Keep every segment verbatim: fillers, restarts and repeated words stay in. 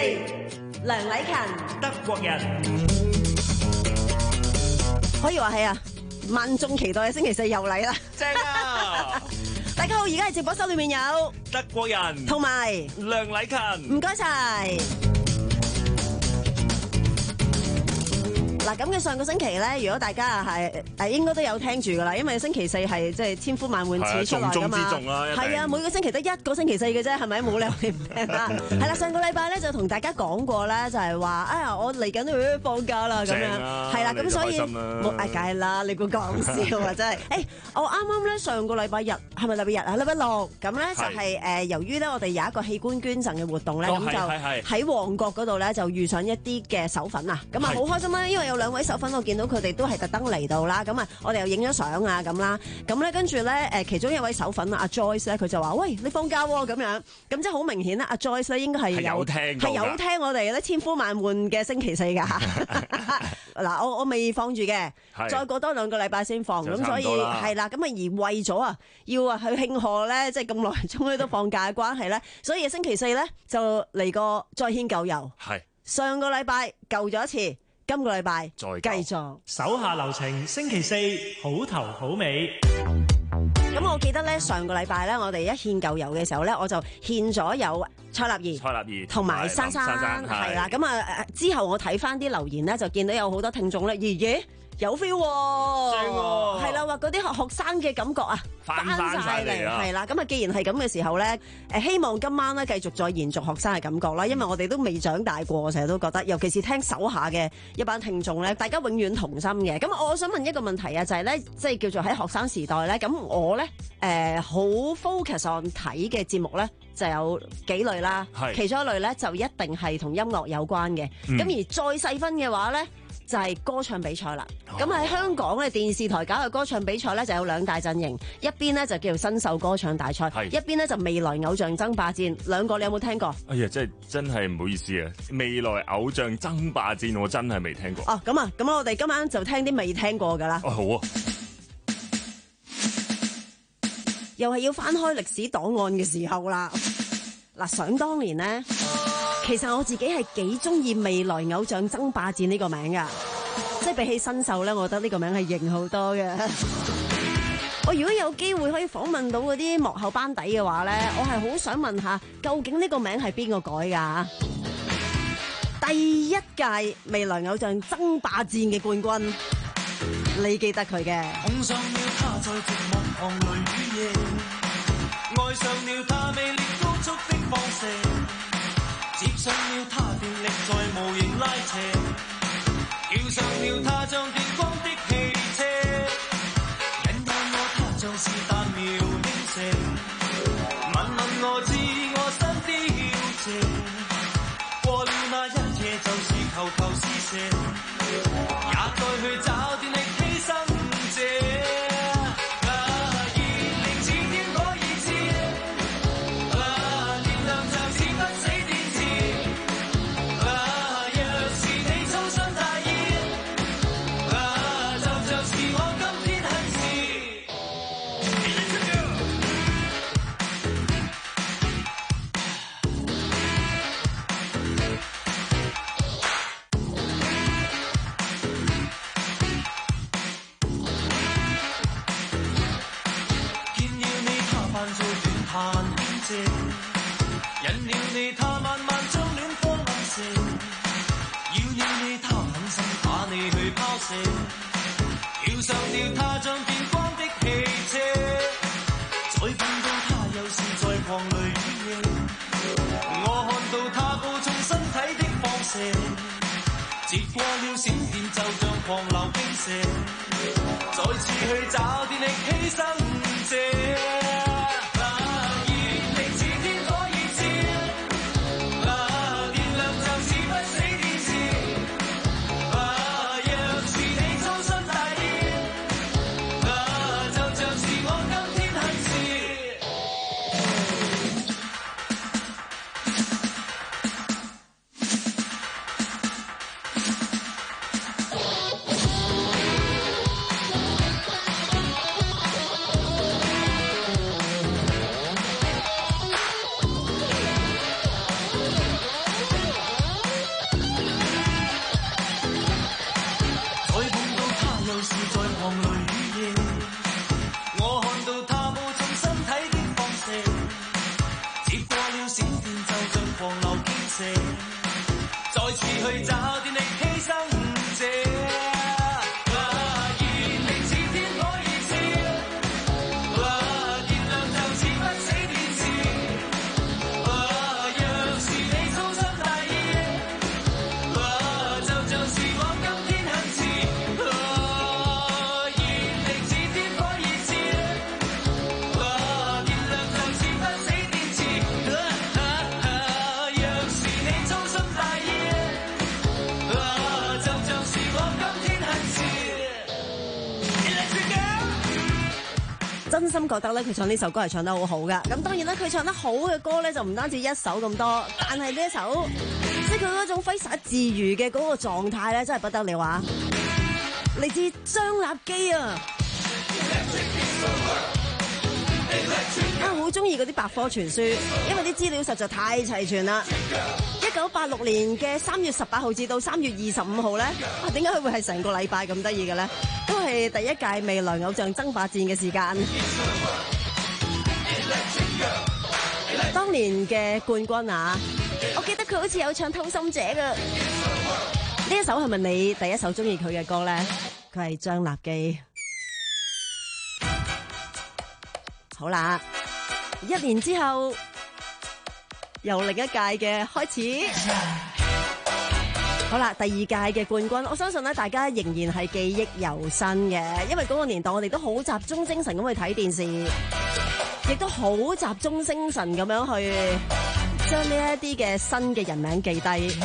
梁禮勤， 德國人， 可以話係啊，萬眾期待嘅星期四又嚟啦， 正啊！ 大家好，而家係直播室裏面有德國人同埋梁禮勤， 唔該晒。嗱，咁嘅上個星期咧，如果大家係誒應該都有聽住噶啦，因為星期四係即係千呼萬喚始出來噶嘛， 重中之重啦， 係啊，每個星期得一個星期四嘅啫，係咪？冇理由你唔聽啦。係啦，上個禮拜咧就同大家講過咧，就係話哎呀，我嚟緊要放假啦咁樣，係啦，咁所以冇嗌計啦，你估講笑啊真係？誒，我啱啱咧上個禮拜日係咪禮拜日啊？禮拜六咁咧就係誒，由於咧我哋有一個器官捐贈嘅活動咧，咁就喺旺角嗰度咧就遇上一啲嘅手粉啊，咁啊好開心啦，因為有兩位手粉，我見到佢哋都係特登嚟到啦，咁啊，我哋又影咗相啊，咁啦，咁咧跟住咧，誒，其中一位手粉啊，阿 Joyce 咧，佢就話：喂，你放假喎，咁樣，咁即係好明顯啦，阿 Joyce 咧應該係有聽，係有聽我哋咧千呼萬喚嘅星期四噶。嗱，我我未放住嘅，再過多兩個禮拜先放，咁所以係啦，咁啊而為咗啊，要啊去慶賀咧，即係咁耐終於都放假嘅關係咧，所以星期四咧就嚟個再獻舊油，係上個禮拜舊咗一次。今個禮拜再繼續手下留情，星期四好頭好尾。 咁我記得咧，上個禮拜咧，我哋一獻舊油嘅時候咧，我就獻咗有蔡立兒、 蔡立兒同埋珊珊，係啦。咁啊之後我睇翻啲留言咧，就見到有好多聽眾咧，爺爺有 feel，正喎，係啦，話嗰啲學學生嘅感覺啊，翻晒嚟，係啦。咁啊，既然係咁嘅時候咧，誒，希望今晚咧繼續再延續學生嘅感覺啦，因為我哋都未長大過，成日都覺得，尤其是聽手下嘅一班聽眾咧，大家永遠同心嘅。咁我想問一個問題啊，就係咧，即係叫做喺學生時代咧，咁我咧誒好 focus on 睇嘅節目咧，就有幾類啦，其中一類咧就一定係同音樂有關嘅，咁而再細分嘅話咧，就係歌唱比賽啦，咁喺、哦、香港咧電視台搞嘅歌唱比賽咧就有兩大陣營，一邊咧就叫做新秀歌唱大賽，一邊咧就未來偶像爭霸戰，兩個你有冇聽過？ 哎呀，真係真係唔好意思啊！未來偶像爭霸戰我真係未聽過。 哦，咁啊，咁我哋今晚就聽啲未聽過噶啦。 哦，好啊， 又係要翻開歷史檔案嘅時候啦。嗱，想當年呢。其實我自己係幾中意未來偶像爭霸戰呢個名噶，即係比起新秀咧，我覺得呢個名係型好多嘅。我如果有機會可以訪問到嗰啲幕後班底嘅話咧，我係好想問下，究竟呢個名係邊個改噶？第一屆未來偶像爭霸戰嘅冠軍，你記得佢嘅？ 碰上了他在寂寞旁淚雨夜，愛上了他魅力高速的放射。接上了他電力在無形拉扯，叫上了他像電光的汽車，引誘我他像是彈苗輕射，問問我知我心的要謝，過了那一夜就是頭頭是射，也該去找電力犧牲者。引了你，他慢慢將戀火暗射，要了你，他狠心把你去拋射，跳上了他像電光的汽車，再見到他又是在狂淚雨夜，我看到他暴衝身體的放射，接過了閃電就像狂流傾瀉，再次去找電力犧牲者。 心覺得咧，佢唱呢首歌係唱得好好噶。咁當然啦，佢唱得好嘅歌咧，就唔單止一首咁多，但係呢一首，即係佢嗰種揮灑自如嘅嗰個狀態咧，真係不得了啊！嚟自張立基啊！啊，好中意嗰啲百科全書，因為啲資料實在太齊全啦。一九八六年嘅三月十八號至到三月二十五號咧，啊，點解佢會係成個禮拜咁得意嘅咧？都係第一屆未來偶像爭霸戰嘅時間。當年嘅冠軍啊，我記得佢好似有唱《偷心者》噶。呢一首係咪你第一首中意佢嘅歌咧？佢係張立基。好啦，一年之後又另一屆嘅開始。好啦，第二屆嘅冠軍，我相信咧大家仍然係記憶猶新嘅，因為嗰個年代我哋都好集中精神咁去睇電視，亦都好集中精神咁樣去將呢一啲嘅新嘅人名記低。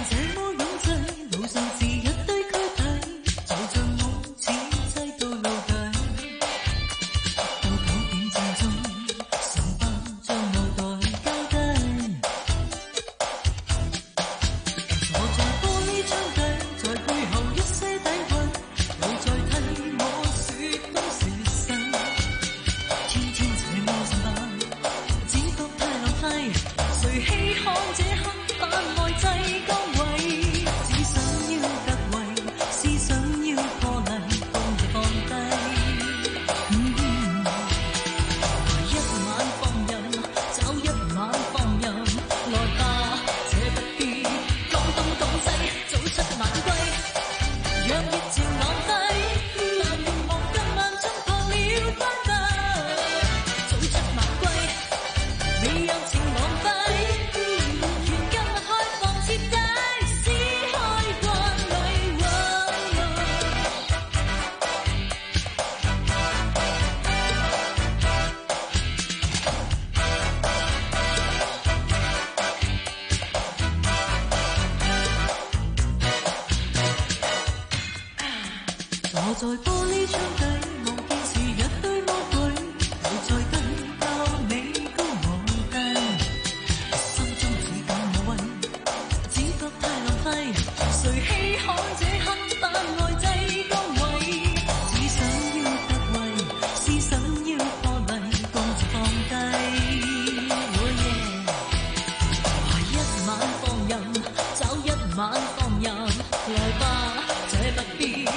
在玻璃窗底望見是一堆魔鬼，留在更較你高昂低，心中只感無謂，只覺太浪費，誰稀罕這刻把愛擠高位，只想要突圍，思想要破例，共自放低。Oh yeah， 一晚放任，找一晚放任，來吧，這不必。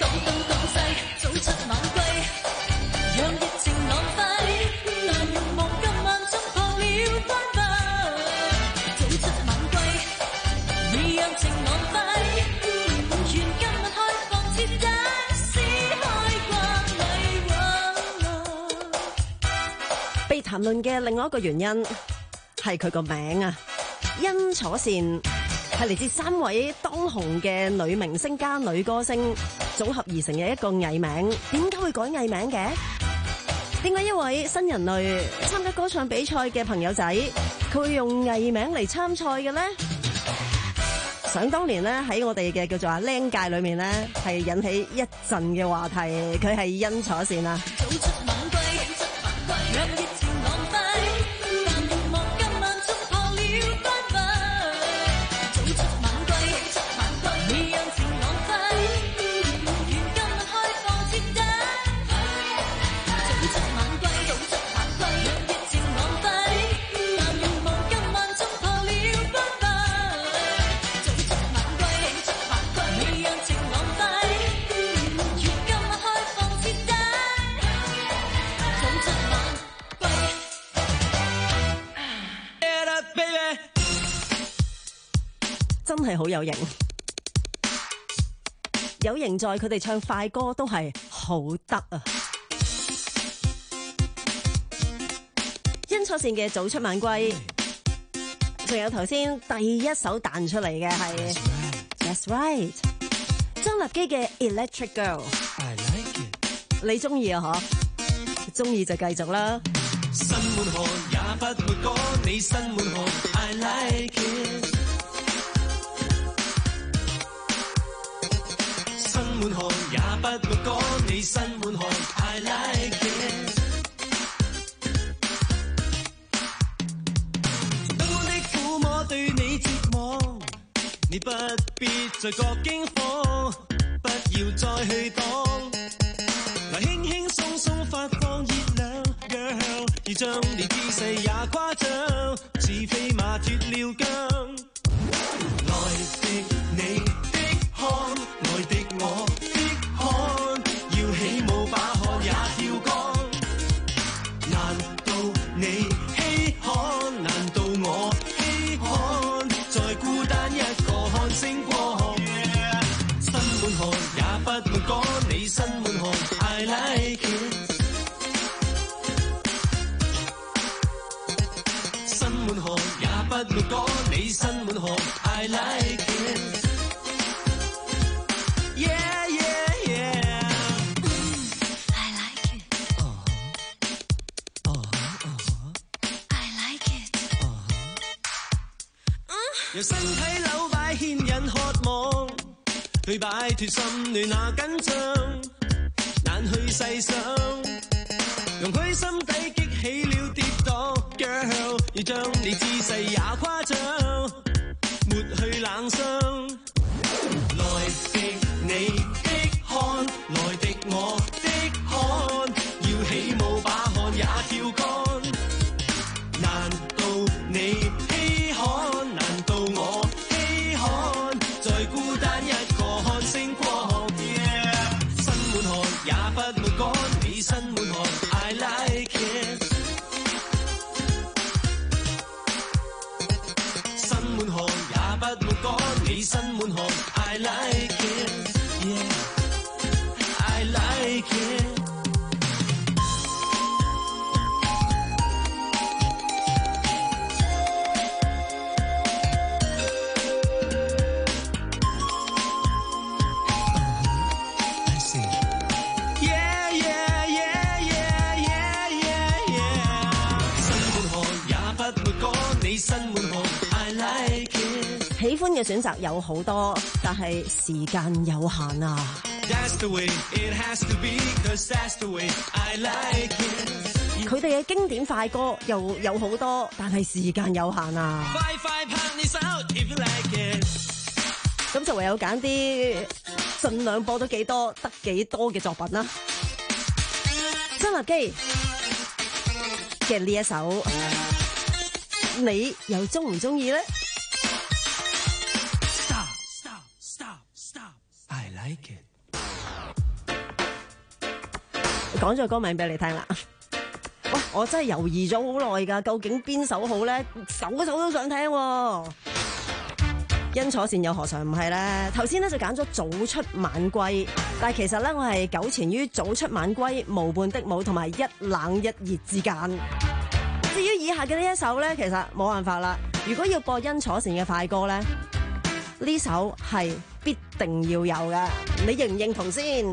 談論嘅另外一個原因係佢個名啊，殷楚善係嚟自三位當紅嘅女明星加女歌星組合而成嘅一個藝名。點解會改藝名嘅？點解一位新人類參加歌唱比賽嘅朋友仔，佢會用藝名嚟參賽嘅呢？想當年咧喺我哋嘅叫做阿靚界裏面咧，係引起一陣嘅話題。佢係殷楚善啊。真係好有型，有型在佢哋唱快歌都係好得啊！殷楚善嘅早出晚歸，仲有頭先第一首彈出嚟嘅係 That's Right， 張立基嘅 Electric Girl。I like it， 你中意啊？嗬，中意就繼續啦。 新滿河也不會趕你新滿河 I like it。新滿河也不會趕你新滿河 I like it。 你不必再覺驚慌，不要再去擋。來輕輕鬆鬆發放熱量 ，Girl， 要將你姿勢也誇張，似飛馬脫了韁。來敵你的汗，來敵我的汗，要起舞把汗也跳光。難道你稀罕？難道我稀罕？再孤單一個看星光。Yeah. 身滿汗也不會趕，你身滿汗 I like it。 身滿汗也不會趕，你身滿汗 I like it。 Yeah yeah yeah I like it. uh-huh. Uh-huh. I like it. Uh-huh. 由身體扭擺牽引渴望，去擺脫心亂那緊張，難去細想，容許心底激起了跌宕 ，Girl， 要將你姿勢也誇張，抹去冷傷。來敵你的汗，來敵我的汗，要起舞把汗也跳乾。難道你稀罕？難道我稀罕？再孤單一個看星光。Yeah. 身滿汗也不會趕，你身滿汗 I like it。 身滿汗也不會趕，你身滿汗 I like it。 Yeah. I like it。 I see。 Yeah yeah yeah yeah yeah yeah yeah。 身滿汗也不會趕，你身滿汗 I like it。 喜歡嘅選擇有好多，但係時間有限啊。 That's the way it has to be, 'cause that's the way I like it。 佢哋嘅經典快歌又有好多，但係時間有限啊。 快快拍你手 if you like it。 咁就唯有揀啲盡量播到幾多得幾多嘅作品啦。曾立基嘅呢一首，你又中唔中意咧？ Stop stop stop stop I like it。 講咗歌名俾你聽啦。哇！我真係猶豫咗好耐㗎，究竟邊首好咧？首首都想聽喎。因楚善又何嘗唔係咧？頭先咧就揀咗早出晚歸，但係其實咧我係糾纏於早出晚歸、無伴的舞同埋一冷一熱之間。至於以下嘅呢一首咧，其實冇辦法啦。如果要播因楚善嘅快歌咧，呢首係必定要有嘅。你認唔認同先？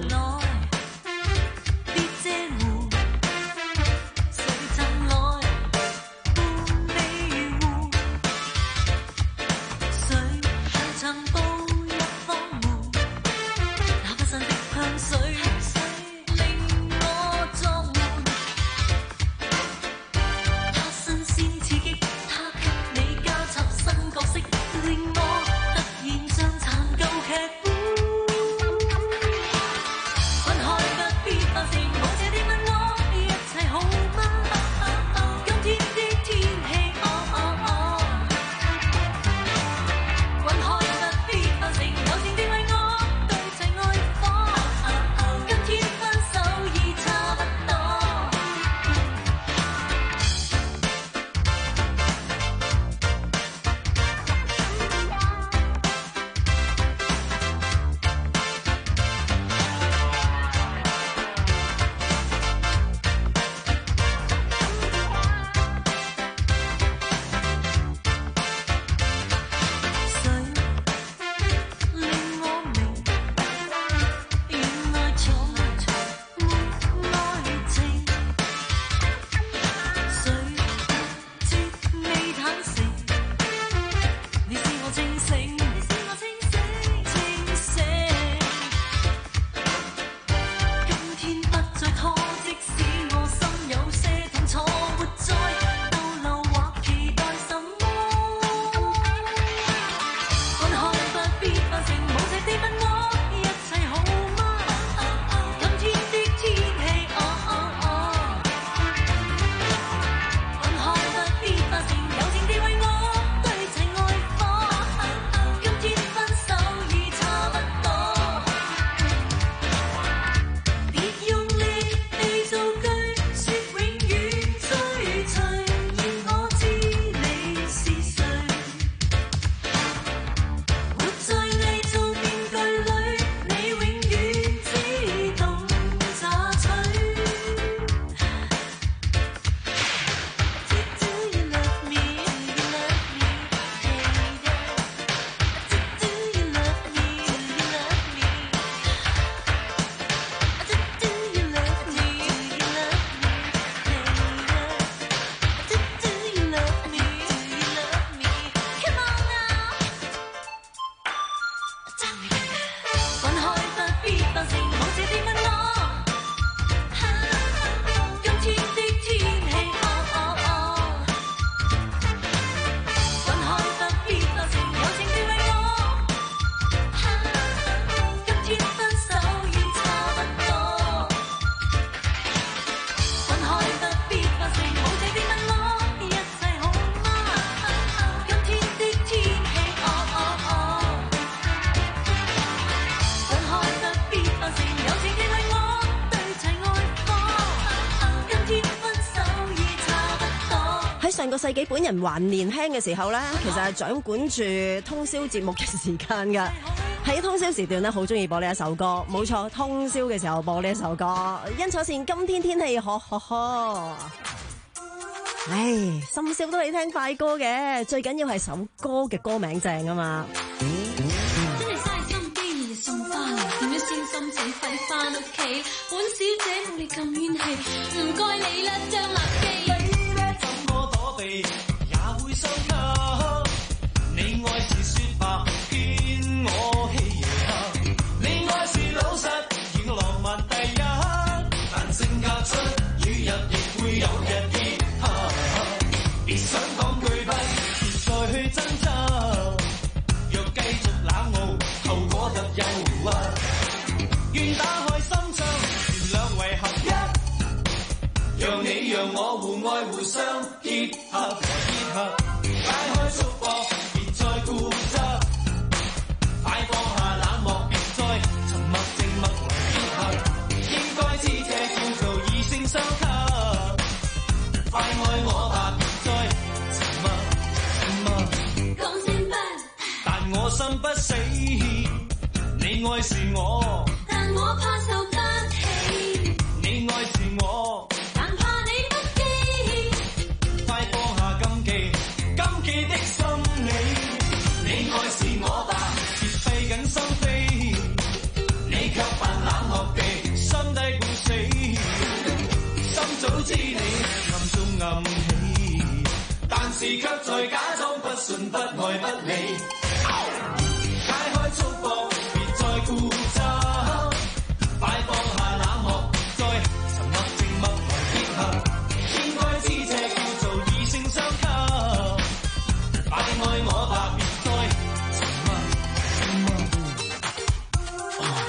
上個世紀本人還年輕嘅時候咧，其實係掌管住通宵節目嘅時間㗎。喺通宵時段咧，好中意播呢一首歌，冇錯，通宵嘅時候播呢一首歌。殷楚善今天天氣呵呵呵。唉，深宵都係聽快歌嘅，最緊要係首歌嘅歌名正啊嘛。 真係嘥心機，日日送花嚟，點樣先心情快啲翻屋企。本小姐冇你咁怨氣，唔該你啦，張立基。 你呢怎麼躲避，也會傷給。你愛是說白，騙我欺人。你愛是老實，演浪漫第一，但性格出與入亦會有日結。別想講句不，別再去爭執。若繼續冷傲，後果特憂鬱。願打開心窗，原諒為合一。讓你讓我互愛互相結合和結合。解開束縛，別再固執。快放下冷漠，別再沉默靜默來結合。應該知這叫做異性相吸。快愛我吧，別再沉默沉默。 講聲不， 但我心不死。你愛是我， 但我怕受不起。 你愛是我， 但怕你不羈。 快放下禁忌，禁忌的心理。你愛是我吧，別費緊心扉。你卻扮冷漠地，心底故死。心早知你暗中暗喜，但是卻在假裝不信不愛不理。解開束縛，別再固執。快放下冷漠，再沉默靜默來結合。應該知這叫做異性相吸。快愛我吧，別再沉默沉默。Oh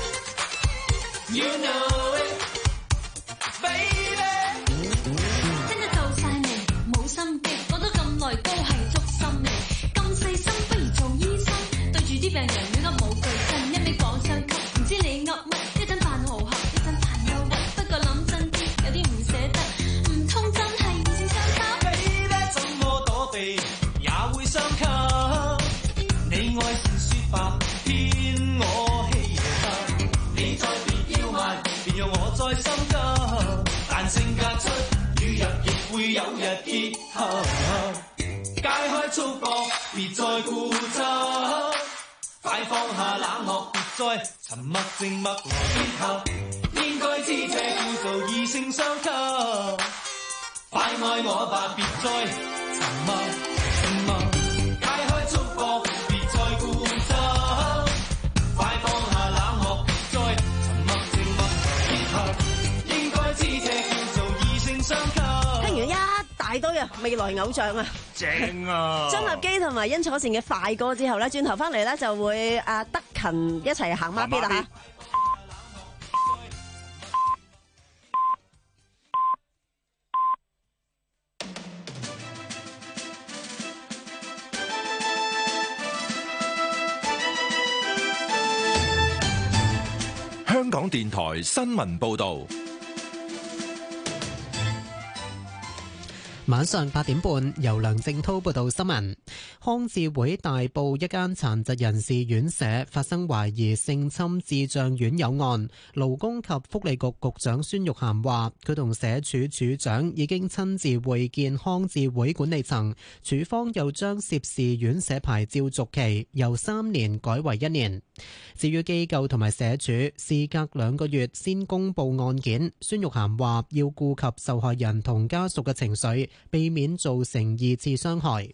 yeah, you know it, baby。 聽得夠晒未？冇心機，講咗咁耐都係捉心理。咁細心，不如做醫生。對住啲病人亂噏冇句真，一味講雙級，唔知你噏乜。一陣扮豪俠，一陣扮憂鬱。不過諗真啲，有啲唔捨得。唔通真係異性相吸？ Baby， 怎麼躲避，也會傷給。你愛是說白，騙我欺人。你再別要慢，別讓我再心急。但性格出與入亦會有日結合。解開束縛，別再固執。快放下冷漠，別再沉默靜默來結合。應該知這叫做異性相吸。快愛我吧，別再沉默沉默。解開束縛，別再固執。快放下冷漠，別再沉默靜默來結合。應該知這叫做異性相吸。 聽完一大堆啊，未來偶像啊， 正啊！ 張立基同埋殷楚善嘅快歌之後咧，轉頭翻嚟咧就會阿德勤一齊行孖咇啦嚇。 香港電台新聞報導。 晚上八點半，由梁正滔報道新聞。康智會大埔一間殘疾人士院舍發生懷疑性侵智障院友案，勞工及福利局局長孫玉菡話，佢同社署署長已經親自會見康智會管理層，署方又將涉事院舍牌照續期由三年改為一年。至於機構同埋社署事隔兩個月先公布案件，孫玉菡話要顧及受害人同家屬嘅情緒，避免造成二次傷害。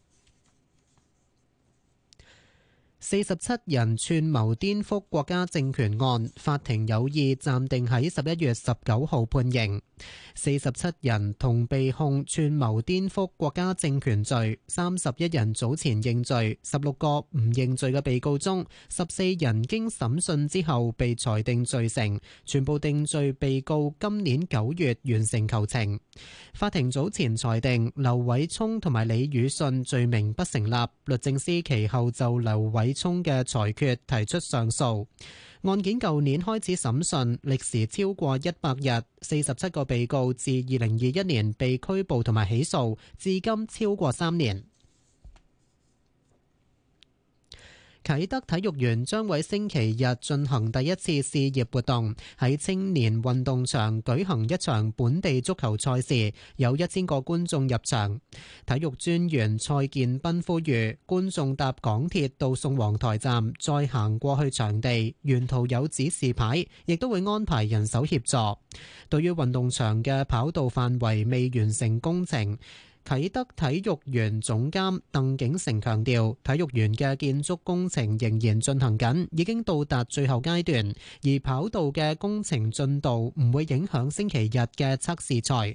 四十七人串謀顛覆國家政權案，法庭有意暫定喺十一月十九號判刑。四十七人同被控串謀顛覆國家政權罪，三十一人早前認罪，十六個唔認罪嘅被告中，十四人經審訊之後被裁定罪成，全部定罪被告今年九月完成求情。法庭早前裁定劉偉聰同埋李宇信罪名不成立，律政司其後就劉偉偉聰嘅裁決提出上訴。案件舊年開始審訊，歷時超過一百日，四十七個被告自二零二一年被拘捕同埋起訴，至今超過三年。啟德體育園將喺星期日進行第一次試業活動，喺青年運動場舉行一場本地足球賽事，有一千個觀眾入場。體育專員蔡建斌呼籲觀眾搭港鐵到宋皇臺站，再行過去場地，沿途有指示牌，亦都會安排人手協助。對於運動場嘅跑道範圍未完成工程，啟德體育園總監鄧景成強調，體育園嘅建築工程仍然進行緊，已經到達最後階段，而跑道嘅工程進度唔會影響星期日嘅測試賽。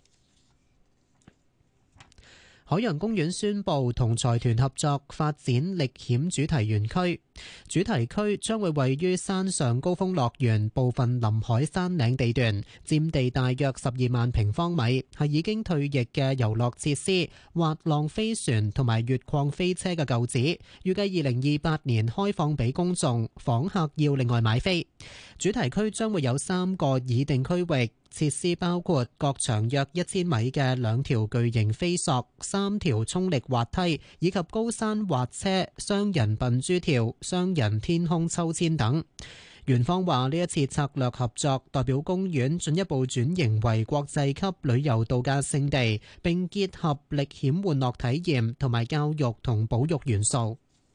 海洋公園宣布同財團合作發展歷險主題園區，主題區將會位於山上高峰樂園部分臨海山嶺地段，佔地大約十二萬平方米，係已經退役嘅遊樂設施、滑浪飛船同埋越礦飛車嘅舊址。預計二零二八年開放俾公眾，訪客要另外買飛。主題區將會有三個擬定區域。設施包括各長約一千米嘅兩條巨型飛索、三條衝力滑梯以及高山滑車、雙人笨豬跳、雙人天空秋千等。園方話呢一次策略合作代表公園進一步轉型為國際級旅遊度假勝地，並結合歷險玩樂體驗同埋教育同保育元素。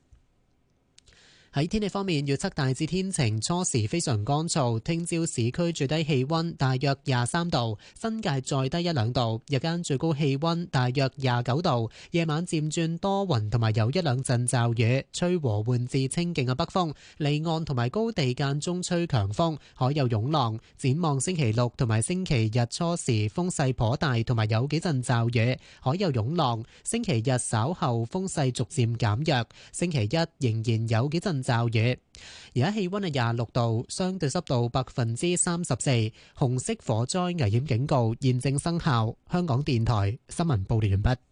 喺天氣方面，預測大致天晴，初時非常乾燥。聽朝市區最低氣溫大約廿三度，新界再低一兩度。日間最高氣溫大約廿九度。夜晚漸轉多雲，同埋有一兩陣驟雨，吹和緩至清勁嘅北風。離岸同埋高地間中吹強風，海有湧浪。展望星期六同埋星期日初時風勢頗大，同埋有幾陣驟雨，海有湧浪。星期日稍後風勢逐漸減弱，星期一仍然有幾陣驟雨。而家氣溫係廿六度，相對濕度百分之三十四，紅色火災危險警告現正生效。香港電台新聞報道完畢。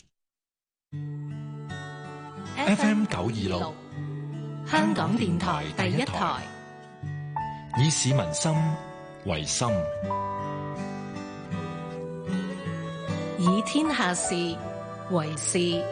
F M 九二六， 香港電台第一台， 以市民心為心， 以天下事為事。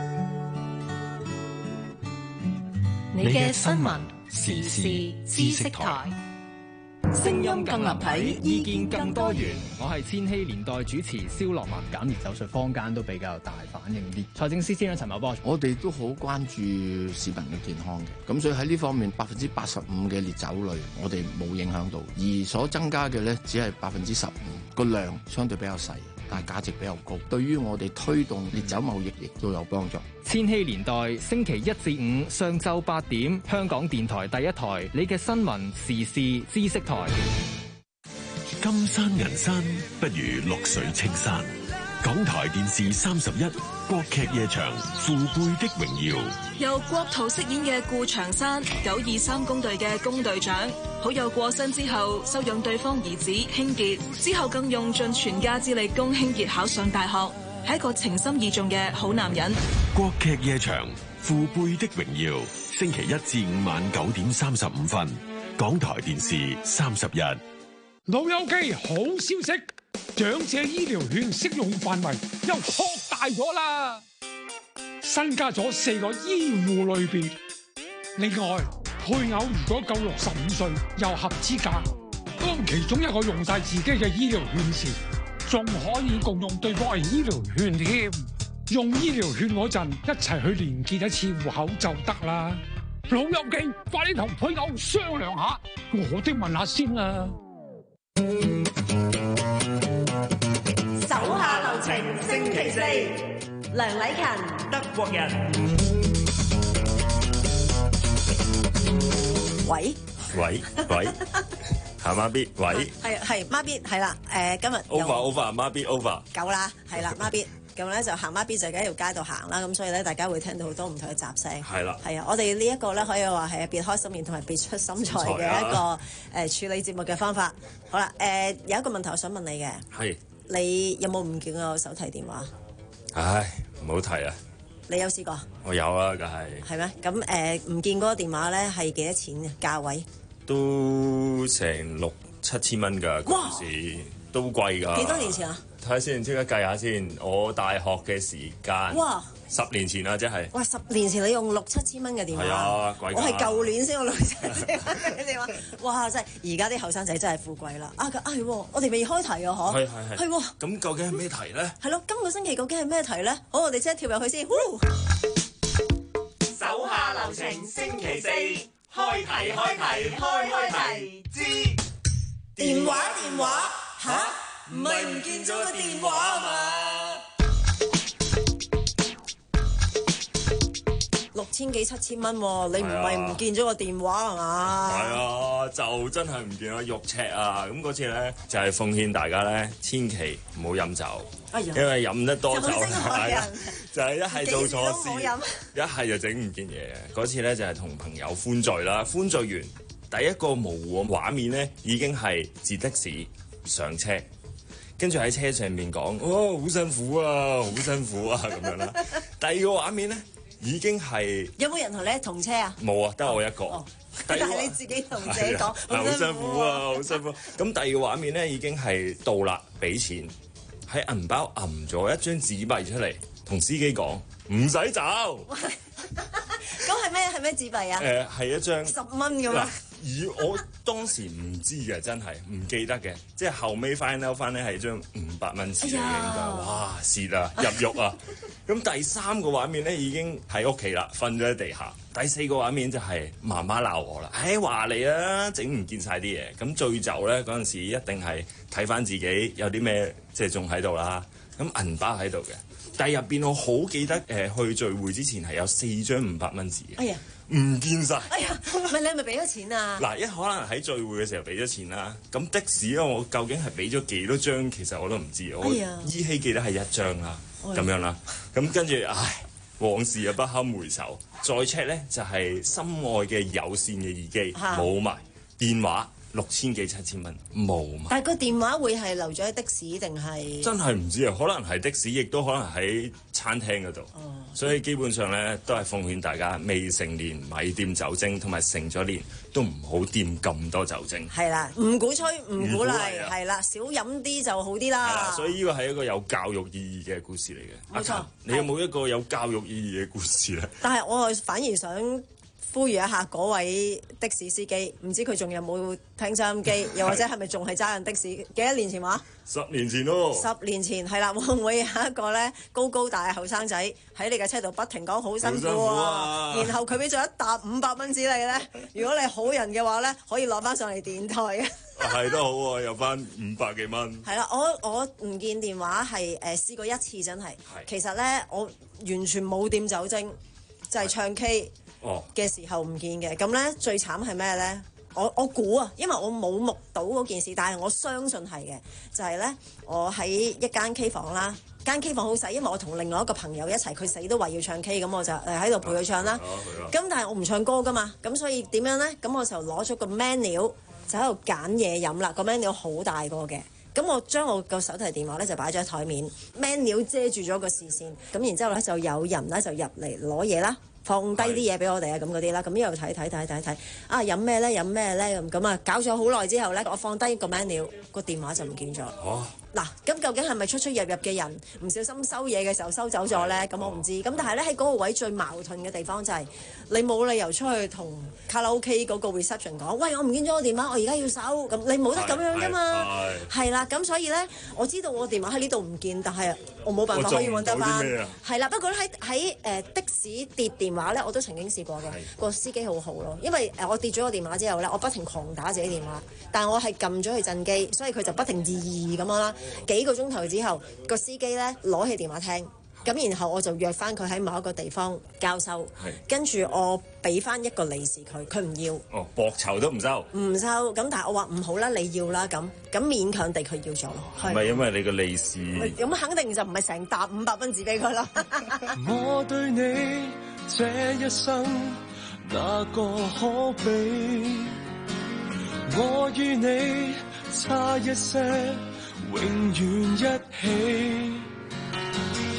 你嘅新聞時事知識台， 聲音更立體，意見更多元。 我係千禧年代主持蕭樂文。減鹽手術坊間都比較大反應啲。財政司司長陳茂波， 我哋都好關注市民嘅健康嘅，咁所以喺呢方面百分之八十五嘅烈酒類我哋冇影響到，而所增加嘅呢，只係百分之十五，個量相對比較細，但係價值比較高，對於我哋推動烈酒貿易亦都有幫助。 千禧年代星期一至五上晝八點，香港電台第一台，你嘅新聞時事知識台。 金山銀山不如綠水青山。港台電視三十一國劇夜場父輩的榮耀， 由國圖飾演嘅顧長山，九二三工隊嘅工隊長，好友過身之後收養對方兒子興傑，之後更用盡全家之力供興傑考上大學，係一個情深意重嘅好男人。 國劇夜場父輩的榮耀，星期一至五晚九點三十五分，港台電視三十一。 老友記，好消息，長者醫療券適用範圍又擴大咗啦，新加咗四個醫護類別。另外，配偶如果夠六十五歲又合資格，當其中一個用晒自己嘅醫療券時，仲可以共用對方嘅醫療券添。用醫療券嗰陣，一齊去連結一次戶口就得啦。老友記，快啲同配偶商量下，我都問下先啦。 手下留情，星期四，梁禮勤， 德國人。 喂喂喂，係媽 B， 喂， 係係媽 B， 係啦，誒今日 over over 媽 B over， 夠啦，係啦媽 B， 咁咧就行媽 B 就喺條街度行啦，咁所以咧大家會聽到好多唔同嘅雜聲， 係啦， 係啊，我哋呢一個咧可以話係別開心面同埋別出心裁嘅一個誒處理節目嘅方法。好啦，誒有一個問題我想問你嘅， 係。 你有冇唔見我手提電話？ 唉，唔好提啊！ 你有試過？ 我有啊，梗係。 係咩？咁誒唔見嗰個電話咧係幾多錢嘅價位？ 都成六七千蚊㗎，嗰陣時都貴㗎。 幾多年前啊？ 睇下先，即刻計下先。我大學嘅時間， 哇！ 十年前啦，即係。 哇！十年前你用六七千蚊嘅電話， 係啊，貴㗎。 我係舊年先用六七千蚊嘅電話。哇！真係而家啲後生仔真係富貴啦。啊，啊係喎，我哋未開題啊，嗬。 係係係。 係喎。 咁究竟係咩題咧？ 係咯，今個星期究竟係咩題咧？好，我哋即刻跳入去先。 手下留情，星期四開題開題開開題之電話電話吓？唔係唔見咗個電話啊嘛？六千幾七千蚊喎，你唔係唔見咗個電話係嘛？ 係啊，就真係唔見咗肉赤啊！咁嗰次咧就係奉獻大家咧，千祈唔好飲酒， 哎呀， 因為飲得多酒就係就係一係做錯事， 一係就整唔見嘢。嗰次咧就係同朋友歡聚啦，歡聚完第一個模糊畫面咧已經係截的士上車。跟住喺車上面講，哦，好辛苦啊，好辛苦啊咁樣啦。第二個畫面咧，已經係有冇人同你同車啊？ 冇啊，得我一個。 哦、但係你自己同自己講， 好辛苦啊，好辛苦。咁第二個畫面咧，已經係到啦，俾錢喺銀包揞咗一張紙幣出嚟，同司機講唔使走。 咁係咩？係咩紙幣啊？ 誒、呃，係一張十蚊咁啊！ 而我當時唔知嘅，真係唔記得嘅，即係後尾翻out翻咧係張五百蚊紙嚟嘅，哇蝕啊入獄啊！咁第三個畫面咧已經喺屋企啦，瞓咗喺地下。第四個畫面就係媽媽鬧我啦，唉話你啊，整唔見晒啲嘢。咁醉酒咧嗰陣時一定係睇翻自己有啲咩即係仲喺度啦。咁銀包喺度嘅，但係入邊我好記得誒、呃、去聚會之前係有四張五百蚊紙嘅。 哎呀！ 唔見晒！ 哎呀，唔係你係咪俾咗錢啊？ 嗱，一可能喺聚會嘅時候俾咗錢啦。咁的士咧，我究竟係俾咗幾多張？其實我都唔知。我依稀記得係一張啦，咁、哎、樣啦。咁跟住，唉，往事又不堪回首。再 check 咧，就係、是、心愛嘅有線嘅耳機冇埋，電話六千幾七千蚊冇埋。 但係個電話會係留咗喺的士定係？真係唔知啊，可能係的士，亦都可能喺餐廳嗰度。哦。所以基本上咧，都係奉勸大家未成年咪掂酒精，同埋成咗年都唔好掂咁多酒精。 係啦，唔鼓吹，唔鼓勵，係啦，少飲啲就好啲啦。 係啦，所以呢個係一個有教育意義嘅故事嚟嘅。阿琴，你有冇一個有教育意義嘅故事咧？ 但係我反而想呼籲一下嗰位的士司機，唔知佢仲有冇聽收音機，又或者係咪仲係揸緊的士？幾多年前話？ 十年前咯。 十年前係啦，會唔會有一個咧高高大嘅後生仔喺你嘅車度不停講好辛苦啊？苦啊然後佢俾咗一沓五百蚊紙你咧，如果你好人嘅話咧，可以攞翻上嚟電台嘅。 係都好啊，有翻五百幾蚊。 係啦，我我唔見電話係誒、呃、試過一次真係。其實咧我完全冇掂酒精，就係、是、唱 K。哦嘅時候唔見嘅，咁咧最慘係咩咧？我我估啊，因為我冇目睹嗰件事，但係我相信係嘅，就係、是、咧我喺一間 K 房啦，間 K 房好細，因為我同另外一個朋友一齊，佢死都話要唱 K，咁我就誒喺度陪佢唱啦。咁、啊啊、但係我唔唱歌噶嘛，咁所以點樣咧？咁我就攞咗個 menu 就喺度揀嘢飲啦，個 menu 好大個嘅。咁我將我個手提電話咧就擺咗喺台面 menu 遮住咗個視線，咁然之後咧就有人咧就入嚟攞嘢啦。放低啲嘢俾我哋啊，咁嗰啲啦，咁一路睇睇睇睇睇，啊飲咩咧？飲咩咧？咁咁啊，搞咗好耐之後咧，我放低個 menu，個電話就唔見咗。哦，嗱，咁究竟係咪出出入入嘅人唔小心收嘢嘅時候收走咗咧？咁我唔知。咁但係咧喺嗰個位最矛盾嘅地方就係、是、你冇理由出去同卡拉 OK 嗰個 reception 講，喂，我唔見咗個電話，我而家要收。咁你冇得咁樣噶嘛？係啦，咁所以咧，我知道我電話喺呢度唔見，但係我冇辦法可以揾得翻。係啦，不過喺喺誒的士跌電話咧，我都曾經試過嘅。個司機好好咯，因為誒我跌咗個電話之後咧，我不停狂打自己電話，但係我係撳咗佢震機，所以佢就不停二二咁樣啦。幾個鐘頭之後，個司機咧攞起電話聽，咁然後我就約翻佢喺某一個地方交收，跟住我俾翻一個利是佢，佢唔要。 哦，薄酬都唔收。唔收，咁但係我話唔好啦，你要啦，咁咁勉強地佢要咗。 係咪因為你個利是？ 咁肯定就唔係成沓五百蚊紙俾佢啦。 我對你這一生哪個可比？我與你差一些，永遠一起。孩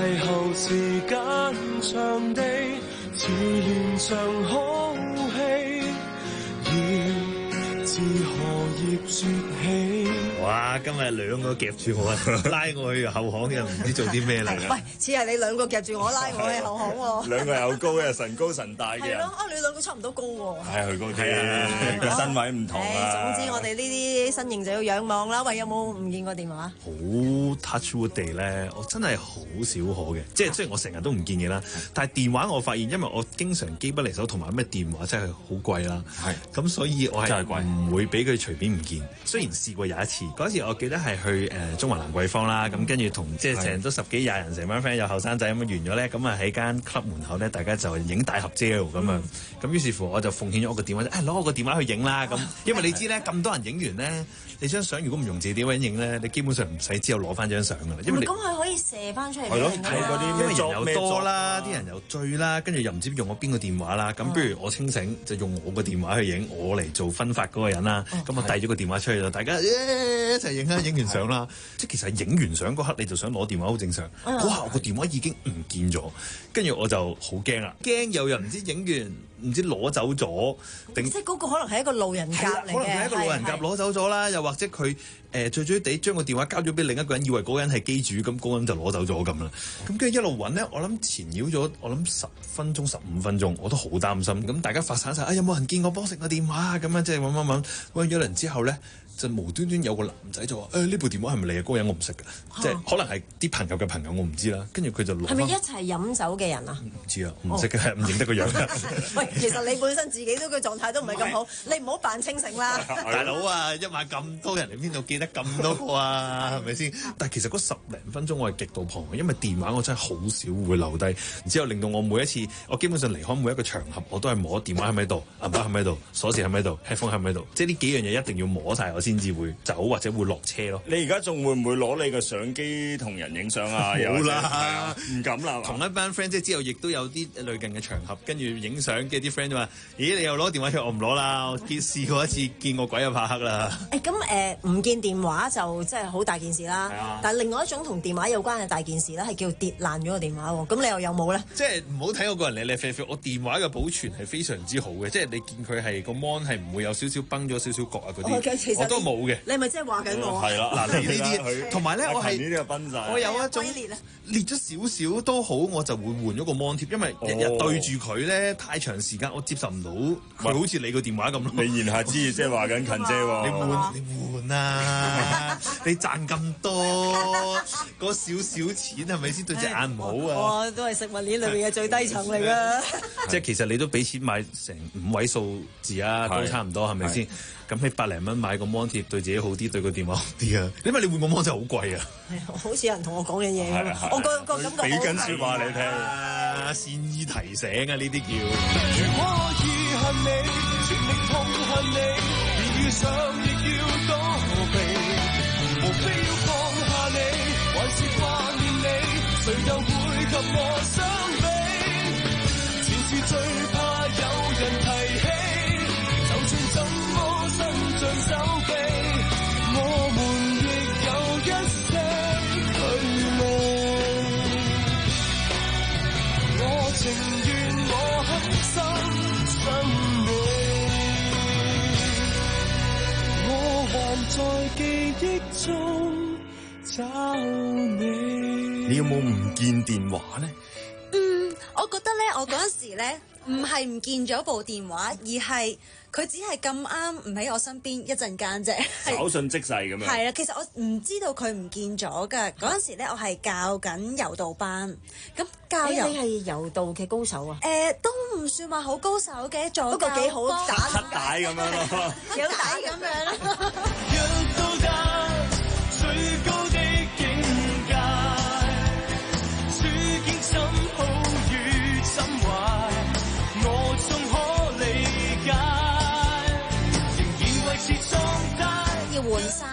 邂逅時間場地，似連場好戲，要自何葉説起？ 哇！今日兩個夾住我，拉我去後巷又唔知做啲咩嚟。 喂，似係你兩個夾住我，拉我去後巷喎。 兩個又高嘅，神高神大嘅。 係咯，啊你兩個差唔多高喎。 係佢高啲，個身位唔同啊。 總之我哋呢啲身形就要仰望啦。喂，有冇唔見過電話？ 好 touch wood 地咧，我真係好少可嘅，即係雖然我成日都唔見嘢啦，但係電話我發現，因為我經常機不離手，同埋咩電話真係好貴啦。係咁，所以我係唔會俾佢隨便唔見。雖然試過有一次，嗰次我記得係去誒、呃、中環蘭桂坊啦，咁跟住同即係成都十幾廿人成班 friend 有後生仔咁樣完咗咧，咁啊喺間 club 門口咧，大家就影大合照咁樣，咁於是乎我就奉獻咗我個電話，誒、哎、攞我個電話去影啦咁，因為你知咧咁多人影完咧，你張相如果唔用自己電話影咧，你基本上唔使之後攞翻張相噶啦，因為咁佢可以射翻出嚟。 係咯，睇嗰啲因為人又多啦，啲人又醉啦，跟住又唔知用我邊個電話啦，咁不如我清醒就用我個電話去影，我嚟做分發嗰個人啦，咁我遞咗個電話出去就大家一齊影啦，影完相啦，即係其實影完相嗰刻你就想攞電話好正常，嗰下我個電話已經唔見咗，跟住我就好驚啦，驚有人唔知影完唔知攞走咗定， 即係嗰個可能係一個路人甲嚟嘅， 可能係一個路人甲攞走咗啦，又或者佢誒醉醉地將個電話交咗俾另一個人，以為嗰個人係機主，咁嗰個人就攞走咗咁啦。咁跟住一路揾咧，我諗纏繞咗我諗十分鐘、十五分鐘，我都好擔心。咁大家發散晒，啊有冇人見我幫食個電話啊？咁樣即係揾揾揾揾咗輪之後咧，就無端端有個男仔就話：誒呢部電話係咪你嘅？嗰個人我唔識㗎，即係可能係啲朋友嘅朋友，我唔知啦。跟住佢就攞。係咪一齊飲酒嘅人啊？ 唔知啊，唔識嘅，唔認得個樣。 喂，其實你本身自己都個狀態都唔係咁好，你唔好扮清醒啦。 大佬啊，一晚咁多人，你邊度記得咁多個啊？係咪先？但係其實嗰十零分鐘我係極度彷徨，因為電話我真係好少會留低，然之後令到我每一次我基本上離開每一個場合，我都係摸電話喺咪度，銀包喺咪度，鎖匙喺咪度 headphone 喺咪度，即係呢幾樣嘢一定要摸晒我先至會走或者會落車咯。 你而家仲會唔會攞你個相機同人影相啊？ 冇啦， 唔敢啦。 同一班 friend 即係之後亦都有啲類近嘅場合，跟住影相嘅啲 friend 就話：咦，你又攞電話出嚟？我唔攞啦，我見試過一次，見過鬼就怕黑啦。 誒咁誒唔見電話就即係好大件事啦。啊、但係另外一種同電話有關嘅大件事咧，係叫跌爛咗個電話喎。咁你又有冇咧？ 即係唔好睇我個人，你你飛飛，我電話嘅保存係非常之好嘅。即係你見佢係個 mon 係唔會有少少崩咗少少角啊嗰啲， okay, 我都冇嘅。 你係咪即係話緊我？ 係啦、嗯，嗱你呢啲，同埋咧我係呢啲崩晒。 我有一種裂咗少少都好，我就會換咗個 mon 貼，因為日日對住佢咧太長時間，我接受唔到佢好似你個電話咁咯。 你言下之意即係話緊近姐喎。 你換你換啊！你賺咁多嗰少少錢係咪先對隻眼唔好啊？ 哇！都係食物鏈裏面嘅最低層嚟㗎。 即係其實你都俾錢買成五位數字啊，都差唔多係咪先？咁你百零蚊買個 mon 貼對自己好啲，對個電話好啲啊！因為你換個 mon 真係好貴啊！ 好似有人同我講緊嘢咁，我個個感覺俾緊説話你聽， 啊，善意提醒啊！呢啲叫。 如果可以恨你，全力痛恨你，連遇上亦要躲避，無非要放下你，還是掛念你，誰又會及我相比？前事最怕有人提起，就算怎麼伸盡手臂，我們亦有一些距離。我情願我狠心想你，我還在記憶中找你。 你有冇唔見電話咧？ 嗯，我覺得咧，我嗰陣時咧唔係唔見咗部電話，而係佢只係咁啱唔喺我身邊一陣間啫。 手信即逝咁樣。 係啊，其實我唔知道佢唔見咗㗎。嗰陣時咧，我係教緊柔道班，咁教柔、欸、你係柔道嘅高手啊？誒、呃，都唔算話好高手嘅，做不過幾好打黑帶咁樣咯， 有帶咁樣咯。 最高的境界，處境怎好與怎壞，我總可理解，仍然維持狀態。 要換衫換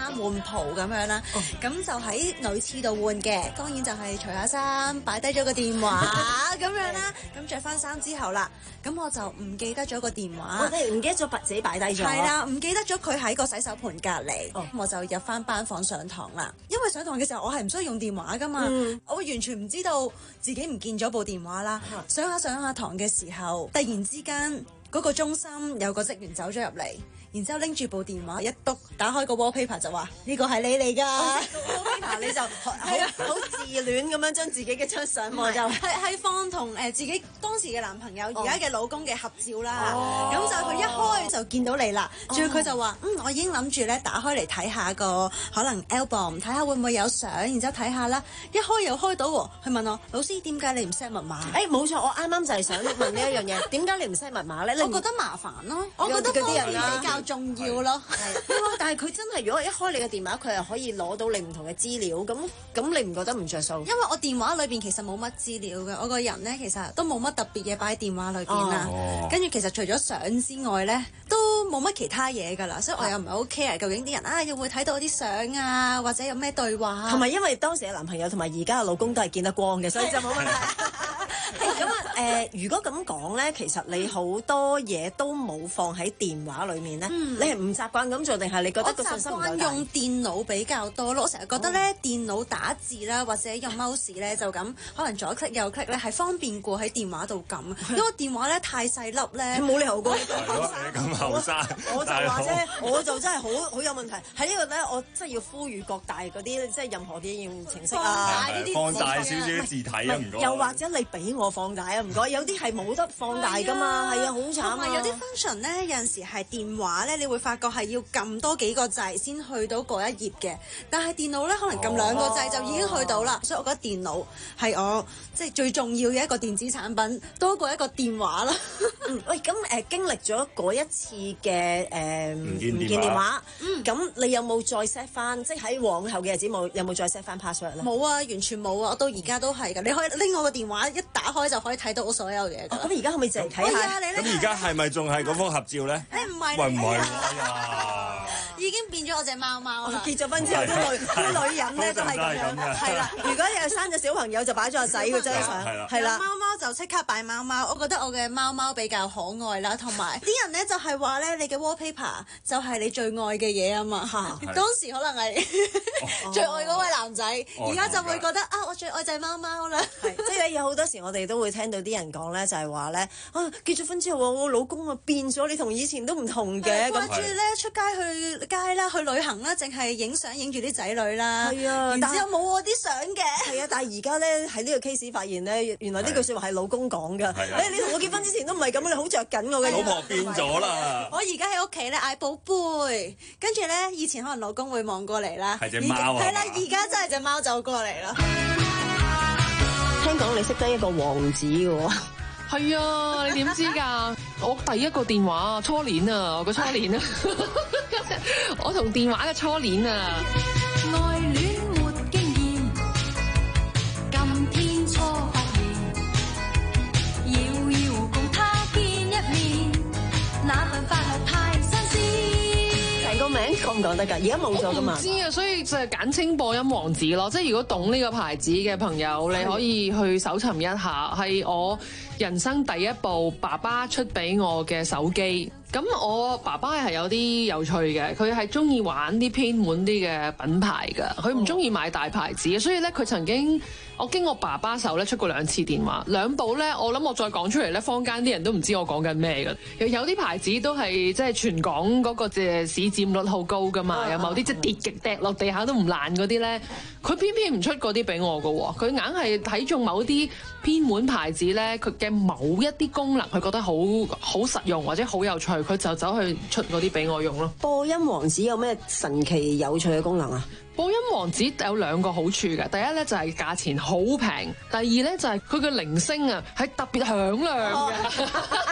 袍咁樣啦，咁、哦、就喺女廁度換嘅，當然就係除下衫，擺低咗個電話咁樣啦，咁着翻衫之後啦，咁我就唔記得咗個電話， 我哋唔記得咗自己擺低咗， 係啦，唔記得咗佢喺個洗手盆隔離，哦、我就入翻班房上堂啦。因為上堂嘅時候我係唔需要用電話噶嘛，嗯、我會完全唔知道自己唔見咗部電話啦。嗯、上下上下堂嘅時候，突然之間嗰個中心有個職員走咗入嚟。然之後拎住部電話一篤，打開個 wallpaper 就話：呢個係你嚟㗎。wallpaper 你就好好自戀咁樣將自己嘅張相我就係係放同誒自己當時嘅男朋友而家嘅老公嘅合照啦。咁、哦、就佢一開就見到你啦。仲要佢就話：嗯，我已經諗住咧打開嚟睇下個可能 album， 睇下會唔會有相，然之後睇下啦。一開又開到喎，佢問我：老師點解你唔 set 密碼？ 誒冇錯，我啱啱就係想問呢一樣嘢，點解你唔 set 密碼咧？ 我覺得麻煩咯，我覺得啲人比較重要咯， 係，但係佢真係如果一開你嘅電話，佢係可以攞到你唔同嘅資料，咁咁你唔覺得唔着數？因為我電話裏邊其實冇乜資料嘅，我個人咧其實都冇乜特別嘢擺喺電話裏邊啦。跟住、哦、其實除咗相之外咧，都冇乜其他嘢㗎啦，所以我又唔係好 care 究竟啲人啊，又會睇到啲相啊，或者有咩對話。 同埋因為當時嘅男朋友同埋而家嘅老公都係見得光嘅，所以就冇問題。咁啊誒，如果咁講咧，其實你好多嘢都冇放喺電話裏面咧，嗯、你係唔習慣咁做，定係你覺得個信心唔夠大？我習慣用電腦比較多咯，我成日覺得咧，哦、電腦打字啦，或者用 mouse 咧，就咁可能左 click 右 click 咧，係方便過喺電話度撳。因為電話咧太細粒咧，冇理由過你咁後生。 我就話啫，我就真係好好有問題。喺呢個咧，我真係要呼籲各大嗰啲即係任何嘅應用程式啊，呢啲放大少少字體啊，唔該。 又或者你俾我放大啊，唔該。有啲係冇得放大噶嘛，係啊，好慘啊。 有啲 function 咧，有陣時係電話咧，你會發覺係要撳多幾個掣先去到嗰一頁嘅。但係電腦咧，可能撳兩個掣就已經去到啦。所以我覺得電腦係我即係最重要嘅一個電子產品，多過一個電話啦。 嗯，喂，咁誒經歷咗嗰一次嘅誒唔見電話，嗯，咁你有冇再 set 翻？即係喺往後嘅日子冇有冇再 set 翻 password 咧？ 冇啊，完全冇啊！我到而家都係㗎。你可以拎我個電話一打開就可以睇到我所有嘢。 咁而家可唔可以淨係睇下？ 咁而家係咪仲係嗰幅合照咧？ 誒唔係， 喂唔係喎， 已經變咗我隻貓貓啦。 結咗婚之後都女啲女人咧都係咁樣，係啦。如果又生咗小朋友就擺咗個仔嗰張相，係啦。 貓貓就即刻擺貓貓，我覺得我嘅貓貓比較可愛啦，同埋啲人咧就係話咧，你嘅 wallpaper 就係你最愛嘅嘢啊嘛。當時可能係最愛嗰位男仔，而家就會覺得啊，我最愛就係貓貓啦。 即係有好多時我哋都會聽到啲人講咧，就係話咧啊結咗婚之後我老公啊變咗，你同以前都唔同嘅。 掛住咧出街去街啦，去旅行啦，淨係影相影住啲仔女啦。 係啊， 然之後冇我啲相嘅。 係啊，但係而家咧喺呢個 case 發現咧，原來呢句説話係老公講㗎。誒，你同我結婚之前都唔係咁，你好着緊我嘅。 老婆變咗啦。 我而家喺屋企咧嗌寶貝，跟住咧以前可能老公會望過嚟啦。 係隻貓啊。 係啦，而家真係隻貓走過嚟啦。 聽講你識得一個王子嘅喎。 係啊，你點知㗎？我第一個電話初戀啊，我個初戀啊，我同電話嘅初戀啊。 愛戀沒經驗，今天初發現，遙遙共他見一面，那份快樂太新鮮。 成個名講唔講得㗎？而家冇咗㗎嘛？ 我唔知啊，所以就係簡稱播音王子咯。即係如果懂呢個牌子嘅朋友，你可以去搜尋一下，係我人生第一部爸爸出俾我嘅手機。咁我爸爸係有啲有趣嘅，佢係中意玩啲偏門啲嘅品牌㗎，佢唔中意買大牌子，所以咧佢曾經我經我爸爸手咧出過兩次電話，兩部咧我諗我再講出嚟咧，坊間啲人都唔知我講緊咩㗎。有啲牌子都係即係全港嗰個嘅市佔率好高㗎嘛，有某啲即係跌極跌落地下都唔爛嗰啲咧，佢偏偏唔出嗰啲俾我㗎喎，佢硬係睇中某啲偏門牌子咧，佢嘅某一啲功能佢覺得好好實用或者好有趣。佢就走去出嗰啲俾我用咯。 播音王子有咩神奇有趣嘅功能啊？ 播音王子有兩個好處嘅，第一咧就係價錢好平，第二咧就係佢嘅鈴聲啊係特別響亮嘅。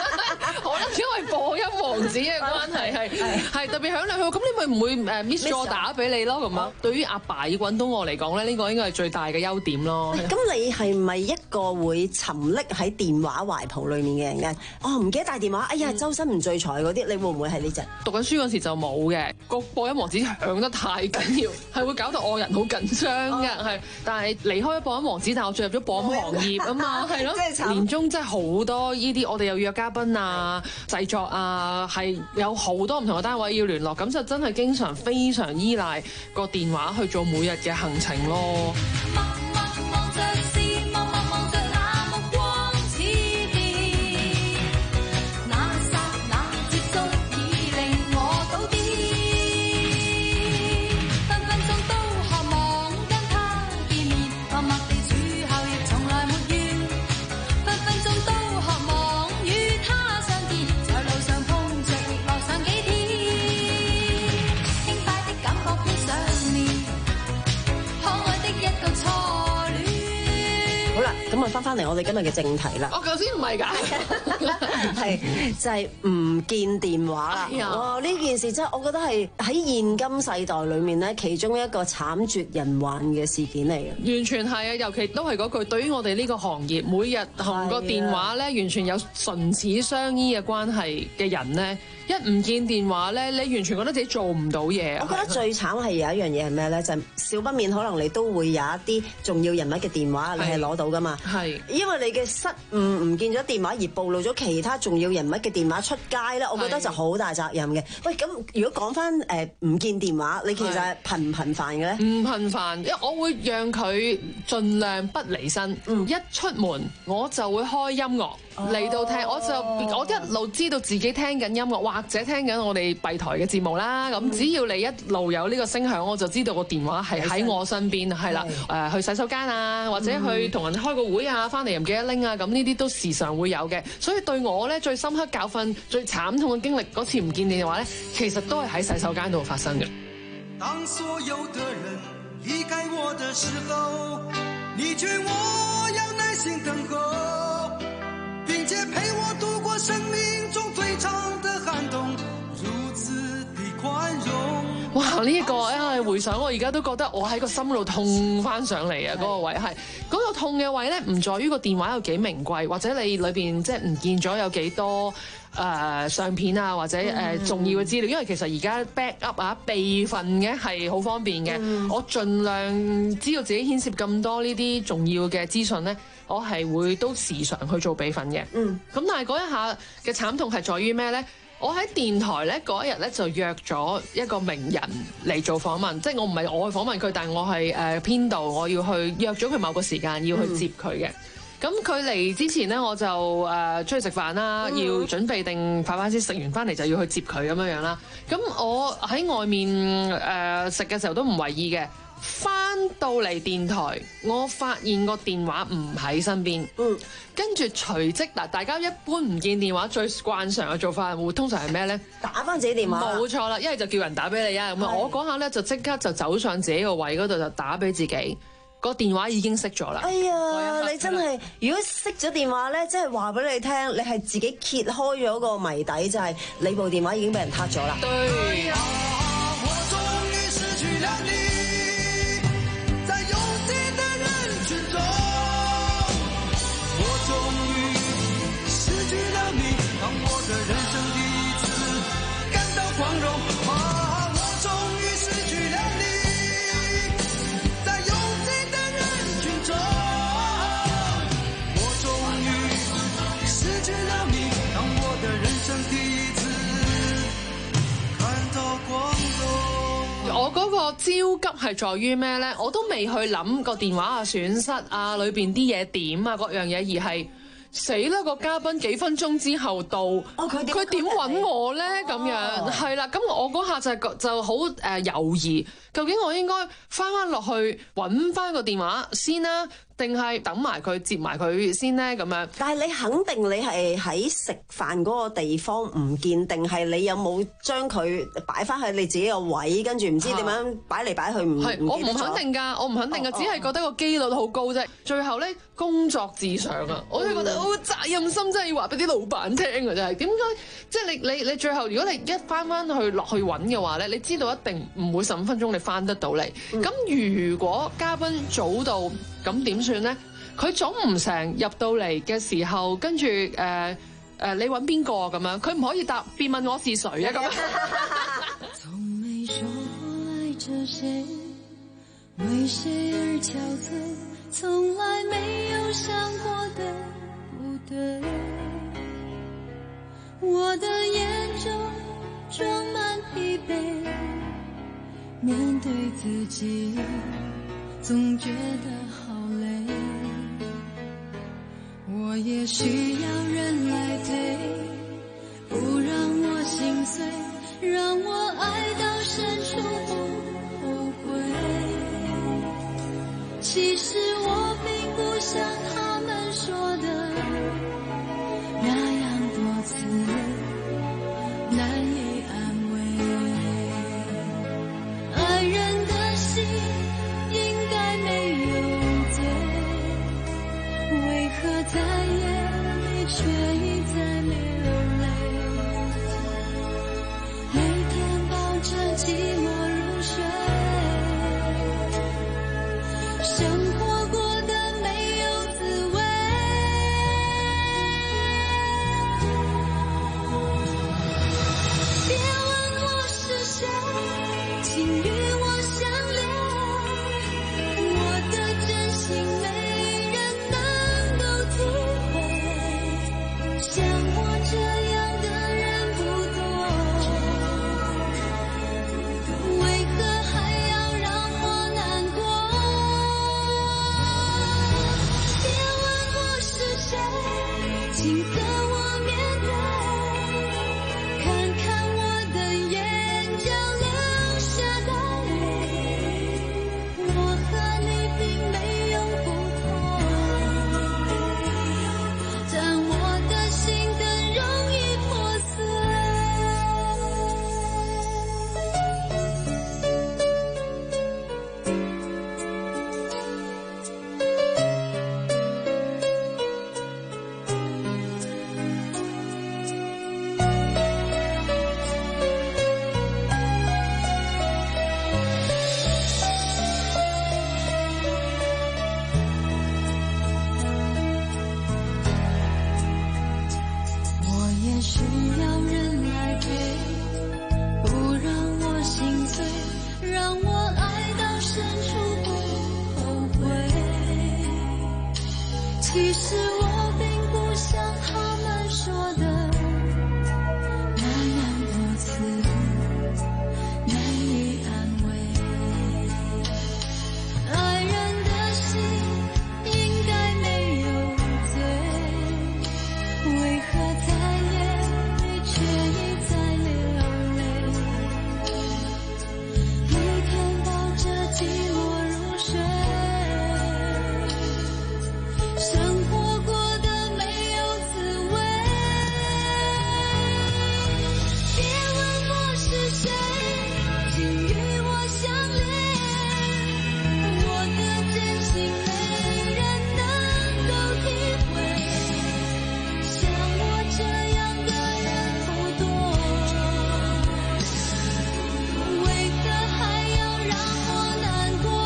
可能因為播音王子嘅關係係係特別響亮，佢咁你咪唔會誒 miss 咗打俾你咯咁樣。對於阿爸要滾到我嚟講咧，呢個應該係最大嘅優點咯。 咁你係咪一個會沉溺喺電話懷抱裡面嘅人嘅？哦，唔記得帶電話，哎呀，周身唔聚財嗰啲，你會唔會係呢隻？ 讀緊書嗰時就冇嘅，個播音王子響得太緊要，係會搞到我人好緊張嘅，係。但係離開咗播音王子，但我進入咗播音行業啊嘛，係咯。年中真係好多呢啲，我哋又約嘉賓啊、製作啊，係有好多唔同嘅單位要聯絡，咁就真係經常非常依賴個電話去做每日嘅行程咯。 咁啊，翻返嚟我哋今日嘅正題啦。 我頭先唔係㗎， 係就係、是、唔見電話啦。 哎、 哇！呢件事真係我覺得係喺現今世代裏面咧，其中一個慘絕人寰嘅事件嚟嘅。 完全係啊，尤其都係嗰句，對於我哋呢個行業，每日同個電話咧，完全有唇齒相依嘅關係嘅人咧，一唔見電話咧，你完全覺得自己做唔到嘢。 我覺得最慘係有一樣嘢係咩咧？就係、是、少不免可能你都會有一啲重要人物嘅電話，你係攞到㗎嘛。 係， 因為你嘅失誤唔見咗電話而暴露咗其他重要人物嘅電話出街咧，我覺得就好大責任嘅。喂，咁如果講翻誒唔見電話，你其實係頻唔頻繁嘅咧？ 唔頻繁，因為我會讓佢盡量不離身。嗯、一出門我就會開音樂嚟、哦、到聽，我就我一路知道自己聽緊音樂，或者聽緊我哋閉台嘅節目啦。咁、嗯、只要你一路有呢個聲響，我就知道個電話係喺我身邊，係啦。誒去洗手間啊，或者去同人開個會啊，翻嚟又唔記得拎啊，咁呢啲都時常會有嘅。所以對我咧最深刻教訓、最慘痛嘅經歷，嗰次唔見電話咧，其實都係喺洗手間度發生嘅。 當所有的人離開我的時候，你勸我要耐心等候，並且陪我度過生命中最長的寒冬，如此的寬容。 哇！呢、這、一個啊，回想我而家都覺得我喺個心度痛翻上嚟啊！嗰、那個位係嗰、那個痛嘅位咧，唔在於個電話有幾名貴，或者你裏邊即係唔見咗有幾多誒、呃、相片啊，或者誒、呃、重要嘅資料。因為其實而家 back up 啊備份嘅係好方便嘅，嗯、我盡量知道自己牽涉咁多呢啲重要嘅資訊咧，我係會都時常去做備份嘅。嗯，咁但係嗰一下嘅慘痛係在於咩咧？我喺電台咧嗰一日咧就約咗一個名人嚟做訪問，即係我唔係我去訪問佢，但係我係誒編導，我要去約咗佢某個時間要去接佢嘅。咁佢嚟之前咧，我就誒、呃、出去食飯啦，嗯、要準備定快快先食完翻嚟就要去接佢咁樣樣啦。咁我喺外面誒食嘅時候都唔為意嘅。翻到嚟電台，我發現個電話唔喺身邊。嗯，跟住隨即嗱，大家一般唔見電話最慣常嘅做法會通常係咩咧？ 打翻自己電話。冇錯啦，一係就叫人打俾你啊。咁啊，我嗰下咧就即刻就走上自己個位嗰度就打俾自己。個電話已經熄咗啦。哎呀，你真係，如果熄咗電話咧，即係話俾你聽，你係自己揭開咗個謎底，就係、是、你部電話已經俾人撻咗啦。 對。我嗰個焦急係在於咩咧？我都未去諗個電話啊損失啊裏邊啲嘢點啊各樣嘢，而係死啦！個嘉賓幾分鐘之後到，佢佢點揾我咧？咁樣係啦，咁我嗰下就就好誒猶豫，究竟我應該翻翻落去揾翻個電話先啦，定係等埋佢接埋佢先咧？咁樣。 但係你肯定你係喺食飯嗰個地方唔見，定係你有冇將佢擺翻喺你自己個位，跟住唔知點樣擺嚟擺去唔？係我唔肯定㗎，我唔肯定㗎，只係覺得個機率好高啫。最後咧工作至上啊，我就覺得。 有責任心，真係要話俾啲老闆聽㗎，真係點解？即係你你你最後，如果你一翻翻去落去揾嘅話咧，你知道一定唔會十五分鐘你翻得到嚟。咁、嗯、如果嘉賓早到，咁點算咧？佢早唔成入到嚟嘅時候，跟住誒誒，你揾邊個咁樣？佢唔可以答，別問我是誰啊咁樣。 從沒說過愛着誰，為誰而憔悴，從來沒有想過的不對。我的眼中裝滿疲憊，面對自己總覺得好累。我也需要人來陪，不讓我心碎，讓我愛到深處不後悔。其實我並不像他們說的那樣多刺，難以安慰。愛人的心應該沒有罪，為何在夜裡卻一再流淚？每天抱着寂寞入睡，生活過得沒有滋味。別問我是誰，請與我相戀，我的真心沒人能夠體會，像我這樣的人不多，為何還要讓我難過？別問我是誰，請和我面對，看看我的眼角流下的淚，我和你並沒有不同，但我的心更容易破碎。我也需要人來陪，不讓我心碎，讓我愛到深處不後悔。其實我並不像他們說的那樣多刺，難以安慰。愛人的心應該沒有罪，為何在夜裡卻一再流淚？每天抱着寂寞入睡，生活過得沒有滋味。別問我是誰，請與我相戀，我的真心沒人能夠體會，像我這樣的人不多，為何還要讓我難過？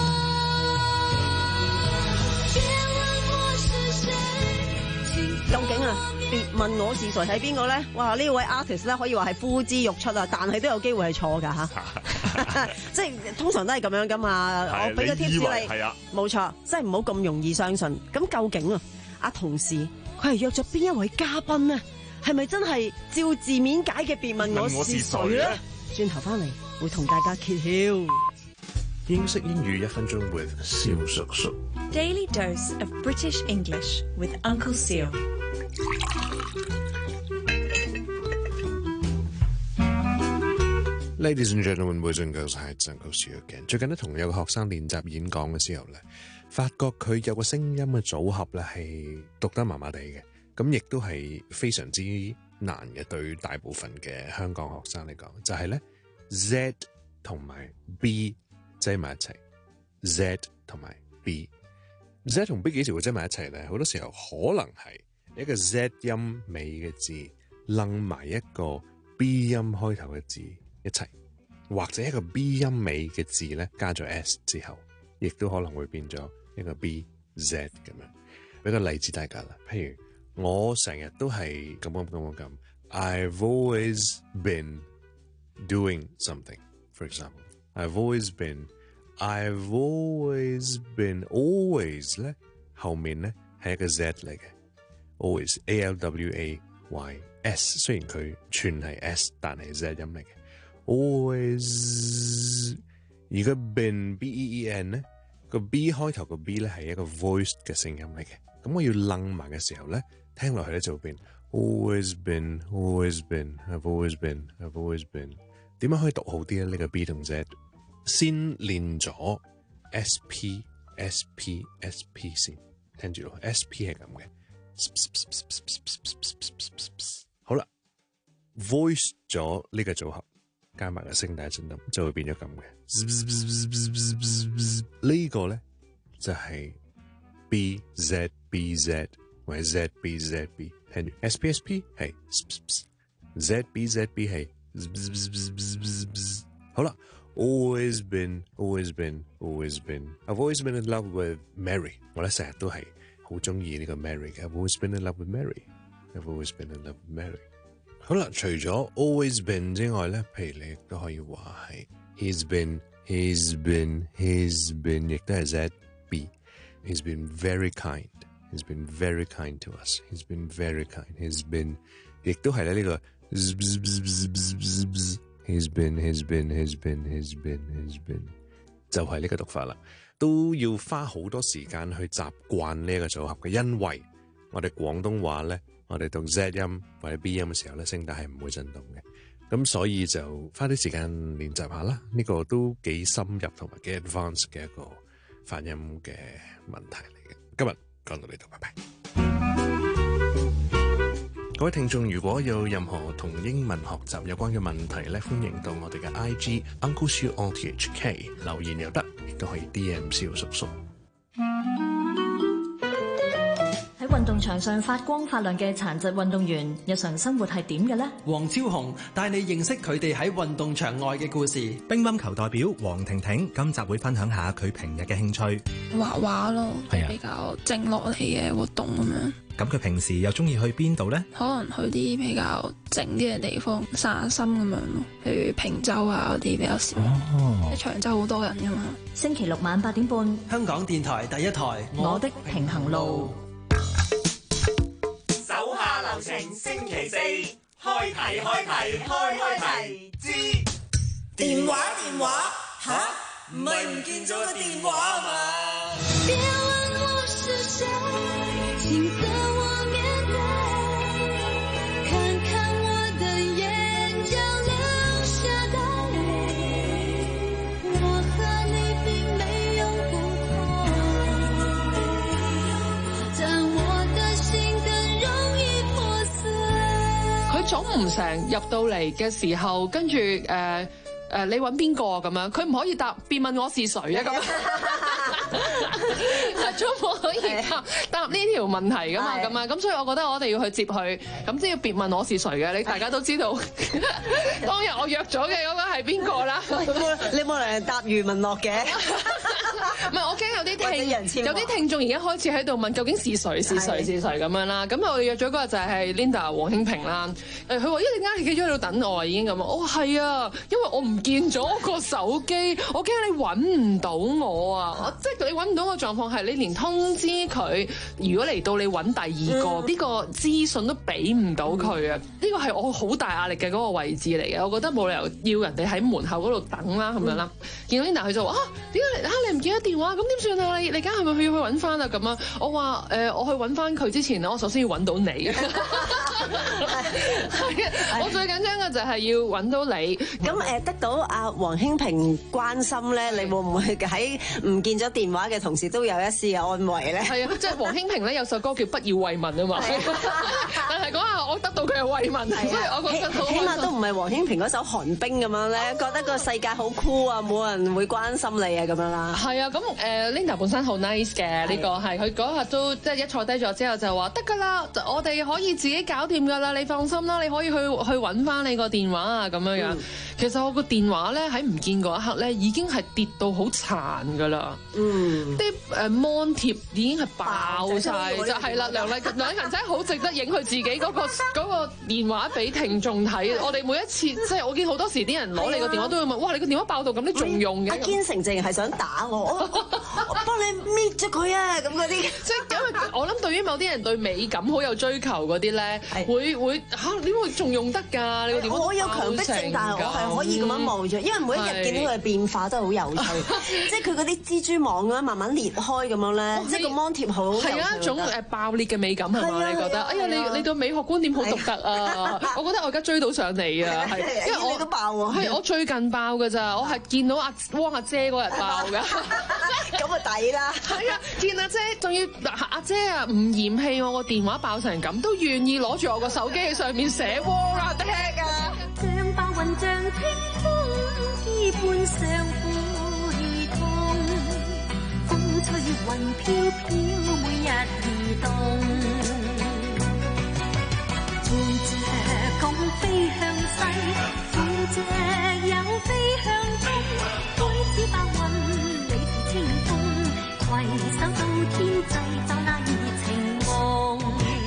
別問我是誰，請究竟啊，別問我是誰係邊個咧？哇！呢位 artist 咧可以話係呼之欲出啊，但係都有機會係錯㗎嚇。即係通常都係咁樣㗎嘛。 係我俾個 tips 你以為你， 係啊冇錯，即係唔好咁容易相信。咁究竟啊，阿同事佢係約咗邊一位嘉賓呢？係咪真係照字面解嘅別問我是誰咧？轉頭翻嚟會同大家揭曉。 英式英語一分鐘 with 蕭叔叔。 Daily dose of British English with Uncle Seal. Ladies and gentlemen, boys and girls, it's Uncle Seal again. 最近咧同有個學生練習演講嘅時候咧，發覺佢有個聲音嘅組合咧係讀得麻麻地嘅，咁亦都係非常之難嘅對大部分嘅香港學生嚟講，就係咧 Z 同埋 B 擠埋一齊 ，Z 同埋 B。 Z 同 B 幾時會擠埋一齊咧？好多時候可能係一個 Z 音尾嘅字楞埋一個 B 音開頭嘅字一齊，或者一個 B 音尾嘅字咧加咗 S 之後，亦都可能會變咗一個 B Z 咁樣。俾個例子大家啦，譬如我成日都係咁咁咁咁咁 ，I've always been doing something. For example, I've always been.I've always been always 咧後面咧係一個 Z 嚟嘅 always A L W A Y S 雖然佢全係 S 但係 Z 音嚟嘅 always 而個 been B E E N 咧個 B 開頭個 B 咧係一個 voice 嘅聲音嚟嘅，咁我要楞埋嘅時候咧聽落去咧就會變 always been always been I've always been I've always been 點樣可以讀好啲咧？呢個 B 同 Z先練咗 S P S P S P 先，聽住咯 ，S P 係咁嘅。好啦 ，voice 咗呢個組合，加埋個聲帶震動，就會變咗咁嘅。呢個咧就係 B Z B Z 或者 Z B Z B， 聽住 S P S P 係 Z B Z B 係。好啦。Always been, always been, always been. I've always been in love with Mary. 我咧成日都係好中意呢個 Mary 嘅。I've always been in love with Mary. I've always been in love with Mary. 好啦，除咗 always been 之外咧，譬如你亦都可以話係 He's been, he's been, he's been， 亦都係 Z B. He's been very kind. He's been very kind to us. He's been very kind. He's been， 亦都係咧呢個。He's been, he's been, he's been, he's been, he's been， 就係呢個讀法啦，都要花好多時間去習慣呢一個組合嘅，因為我哋廣東話咧，我哋讀 Z 音或者 B 音嘅時候咧，聲帶係唔會震動嘅，咁所以就花啲時間練習下啦。呢個都幾深入同埋幾 advanced 嘅一個發音嘅問題嚟嘅。今日講到呢度，拜拜。各位聽眾，如果有任何同英文學習有關嘅問題咧，歡迎到我哋嘅 I G Uncle Siu O T H K 留言又得，亦都可以 D M 蕭叔叔。 喺運動場上發光發亮嘅殘疾運動員，日常生活係點嘅呢？ 黃超雄帶你認識佢哋喺運動場外嘅故事。 乒乓球代表黃婷婷今集會分享下佢平日嘅興趣， 畫畫咯， 係啊， 比較靜落嚟嘅活動咁樣。 咁佢平時又中意去邊度呢？ 可能去啲比較靜啲嘅地方散下心咁樣咯，譬如平洲啊嗰啲比較少。哦，長洲好多人噶嘛。 星期六晚八點半， 香港電台第一台， 我的平衡路。 手下留情，星期四開題開題開開題之電話電話吓，唔係唔見咗個電話啊嘛？別問我是誰，請和我面對，看看我的眼角流下的淚，我和你並沒有不同，但我的心更容易破碎。 佢總唔成入到嚟嘅時候，跟住誒誒，你揾邊個咁樣？佢唔可以答，別問我是誰啊咁樣。總冇可以答答呢條問題噶嘛，咁啊，咁所以我覺得我哋要去接佢，咁即係要別問我是誰嘅，你大家都知道當日我約咗嘅嗰個係邊個啦。 你冇嚟答余文樂嘅？ 唔係，我驚有啲聽有啲聽眾而家開始喺度問究竟是誰是誰是誰咁樣啦。咁我哋約咗嗰日就係 Linda 黃興平啦。誒，佢話一陣間你企咗喺度等我啊，已經咁啊。我話係啊，因為我唔見咗我個手機，我驚你揾唔到我啊。即係你揾唔到個狀況係你連通知佢，如果嚟到你揾第二個，呢、嗯、個資訊都俾唔到佢啊！呢、嗯、個係我好大壓力嘅嗰個位置嚟嘅，我覺得冇理由要人哋喺門口嗰度等啦，咁樣啦。見到 Linda 佢就話啊，點解啊你唔記得電話？咁點算啊？你你而家係咪去要去揾翻啊？咁啊，我話誒、呃，我去揾翻佢之前咧，我首先要揾到你。我最緊張嘅就係要揾到你。 咁誒、呃，得到阿黃興平關心咧，你會唔會喺唔見咗電話嘅同時都有一絲嘅安慰咧？ 係啊，即係黃興平咧有首歌叫《不要慰問》啊嘛，但係嗰下我得到佢嘅慰問，所以我覺得好開心。 起碼都唔係黃興平嗰首寒冰咁樣咧，覺得個世界好酷啊，冇人會關心你啊咁樣啦。 係啊，咁誒 Linda 本身好 nice 嘅，呢個係佢嗰日都即係一坐低咗之後就話得㗎啦，我哋可以自己搞掂㗎啦，你放心啦，你可以去去揾翻你個電話啊咁樣樣。其實我個電話咧喺唔見嗰一刻咧已經係跌到好殘㗎啦，啲誒 mon 貼已經係爆晒，就係啦。梁麗梁麗勤真係好值得影佢自己嗰個嗰個電話俾聽眾睇。我哋每一次即係我見好多時啲人攞你個電話都會問：哇！你個電話爆到咁，你仲用嘅？ 阿堅成淨係想打我，我我幫你搣咗佢啊！咁嗰啲， 即係因為我諗對於某啲人對美感好有追求嗰啲咧，會會嚇點會仲用得㗎？你個電話我有強迫症，但係我係可以咁樣望住，因為每一日見到佢嘅變化真係好有趣，即係佢嗰啲蜘蛛網咁樣慢慢裂開咁樣咧，即係個 mon 貼好係啊一種誒爆裂嘅美感係嘛？你覺得？哎呀，你你對美學觀點好獨特啊！我覺得我而家追到上嚟啊，係因為我都爆喎， 係我最近爆㗎咋，我係見到阿汪阿姐嗰日爆㗎， 咁啊抵啦！ 係啊，見阿姐仲要阿姐啊唔嫌棄我個電話爆成咁，都願意攞住我個手機喺上面寫汪阿爹啊！ 像白雲像清風，基本上會痛，風吹雲飄飄，每日移動，伴着共飛向西，伴着又飛向東，開始白雲，你是清風，攜手到天際，就那熱情夢。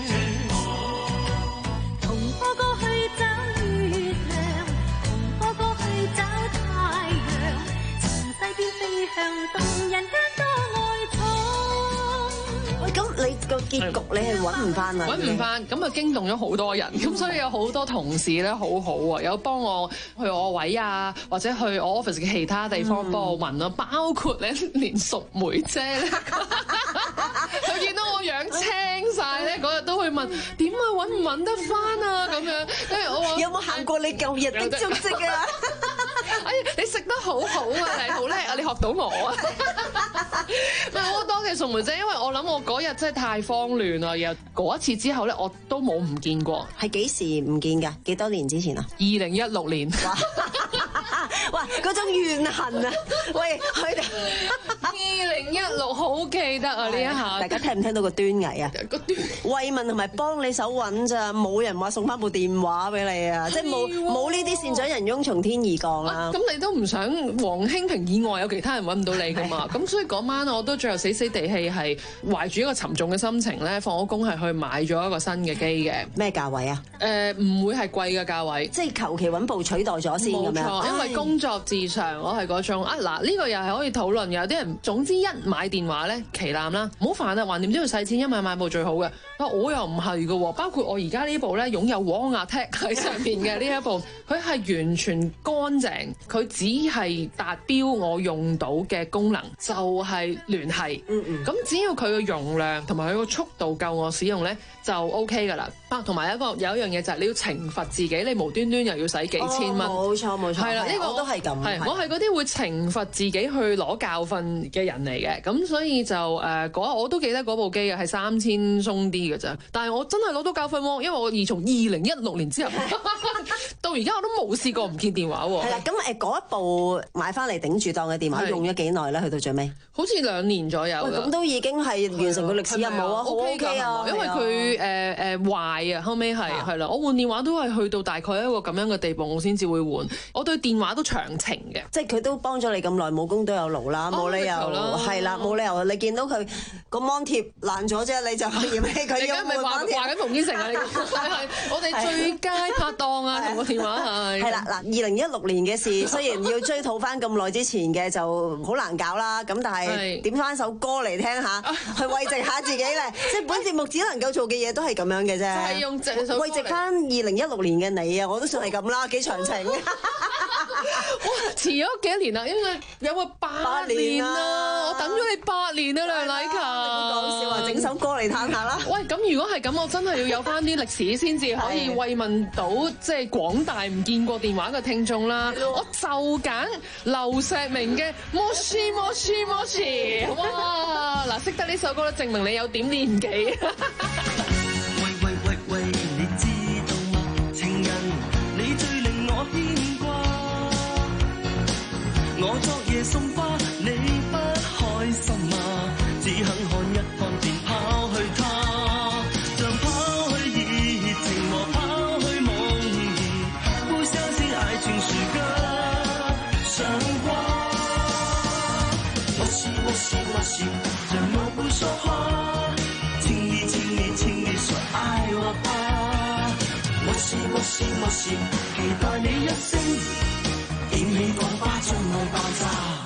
同波過去找月亮，同波過去找太陽，從西邊飛向東，人間多愛寵。 喂，咁你個結局你係揾唔翻啊？ 揾唔翻，咁啊驚動咗好多人，咁所以有好多同事咧好好啊，有幫我去我位啊，或者去我 office 嘅其他地方幫我問啊，包括咧連淑梅姐咧，佢見到我樣青晒咧，嗰日都會問點啊揾唔揾得翻啊咁樣，跟住我話有冇行過你舊日的足跡啊？ 哎呀，你食得好好啊，你好叻啊，你學到我啊！唔係好多謝淑梅姐，因為我諗我嗰日真係太慌亂啦，然後嗰一次之後咧，我都冇唔見過。 係幾時唔見㗎？幾多年之前啊？ 二零一六年。 哇！嗰種怨恨啊！喂，佢哋二零一六好記得啊！呢一下， 大家聽唔聽到個端倪啊？ 個端慰問同埋幫你手揾咋，冇人話送翻部電話俾你啊！即係冇冇呢啲善長人翁從天而降啦。 咁你都唔想黃興平以外有其他人揾唔到你噶嘛？咁所以嗰晚我都最後死死地氣係懷住一個沉重嘅心情咧，放咗工係去買咗一個新嘅機嘅。 咩價位啊？ 誒唔會係貴嘅價位， 即係求其揾部取代咗先咁樣。 冇錯，因為工作至上，我係嗰種啊嗱，呢個又係可以討論。有啲人總之一買電話咧，旗艦啦，唔好煩啊，橫掂都要使錢，一買買部最好嘅。啊，我又唔係嘅喎，包括我而家呢部咧，擁有 WANG-A-TEC 喺上邊嘅呢一部，佢係完全乾淨，佢只係達標我用到嘅功能，就係聯繫。嗯嗯。咁只要佢嘅容量同埋佢個速度夠我使用咧，就 OK 㗎啦。啊，同埋一個有一樣嘢就係你要懲罰自己，你無端端又要使幾千蚊。 冇錯冇錯。 係啦，呢個我都係咁。 係，我係嗰啲會懲罰自己去攞教訓嘅人嚟嘅。咁所以就誒嗰、呃、我都記得嗰部機啊，係三千鬆啲嘅咋。但係我真係攞到教訓喎，因為我而從二零一六年之後到而家我都冇試過唔見電話喎。 係啦，咁誒嗰一部買翻嚟頂住檔嘅電話用咗幾耐咧？去到最尾好似兩年左右。 咁都已經係完成個歷史任務啊，好 OK 啊， 因為佢誒誒壞啊，後尾係係啦，我換電話都係去到大概一個咁樣嘅地步，我先至會換。我對電話都長情嘅， 即係佢都幫咗你咁耐，冇功都有勞啦，冇理由係啦，冇理由你見到佢個 mon 貼爛咗啫，你就嫌棄佢要換 mon 貼。 你而家咪話話緊馮堅成啊？你係我哋最佳拍檔啊，同個電話係。 係啦，嗱，二零一六年嘅事，雖然要追討翻咁耐之前嘅就好難搞啦，咁但係點翻首歌嚟聽下，去慰藉下自己咧。即係本節目只能夠做嘅嘢都係咁樣嘅啫。 係用藉首歌慰藉翻二零一六年嘅你啊，我都算係咁啦，幾長情。 哇！ 遲咗幾多年啦？因為有個八年啊，我等咗你八年啊，梁禮勤。 講笑啊，整首歌嚟嘆下啦。 喂，咁如果係咁，我真係要有翻啲歷史先至可以慰問到即係廣大唔見過電話嘅聽眾啦。我就揀劉錫明嘅《摩斯摩斯摩斯》。哇！嗱，識得呢首歌都證明你有點年紀。 喂喂喂喂，你知道嗎？情人，你最令我牽掛。我昨夜送花，你不開心嗎？只肯看一看便拋去它，像拋去熱情和拋去夢兒，不相信愛情是個神話。我是我是我是，怎麼不說話？請你請你請你說愛我吧。我是我是我是，期待你一聲點起火花，將愛爆炸。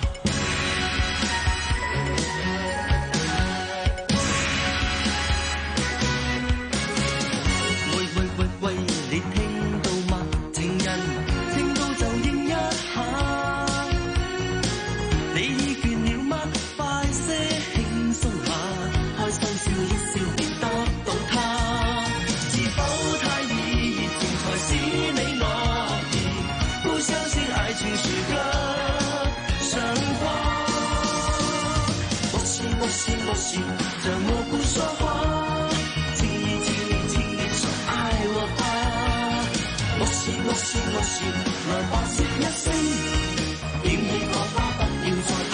怎麼不說話？請你請你請你說愛我吧。我是我是我是，來吧說一聲，點起火花不要再怕。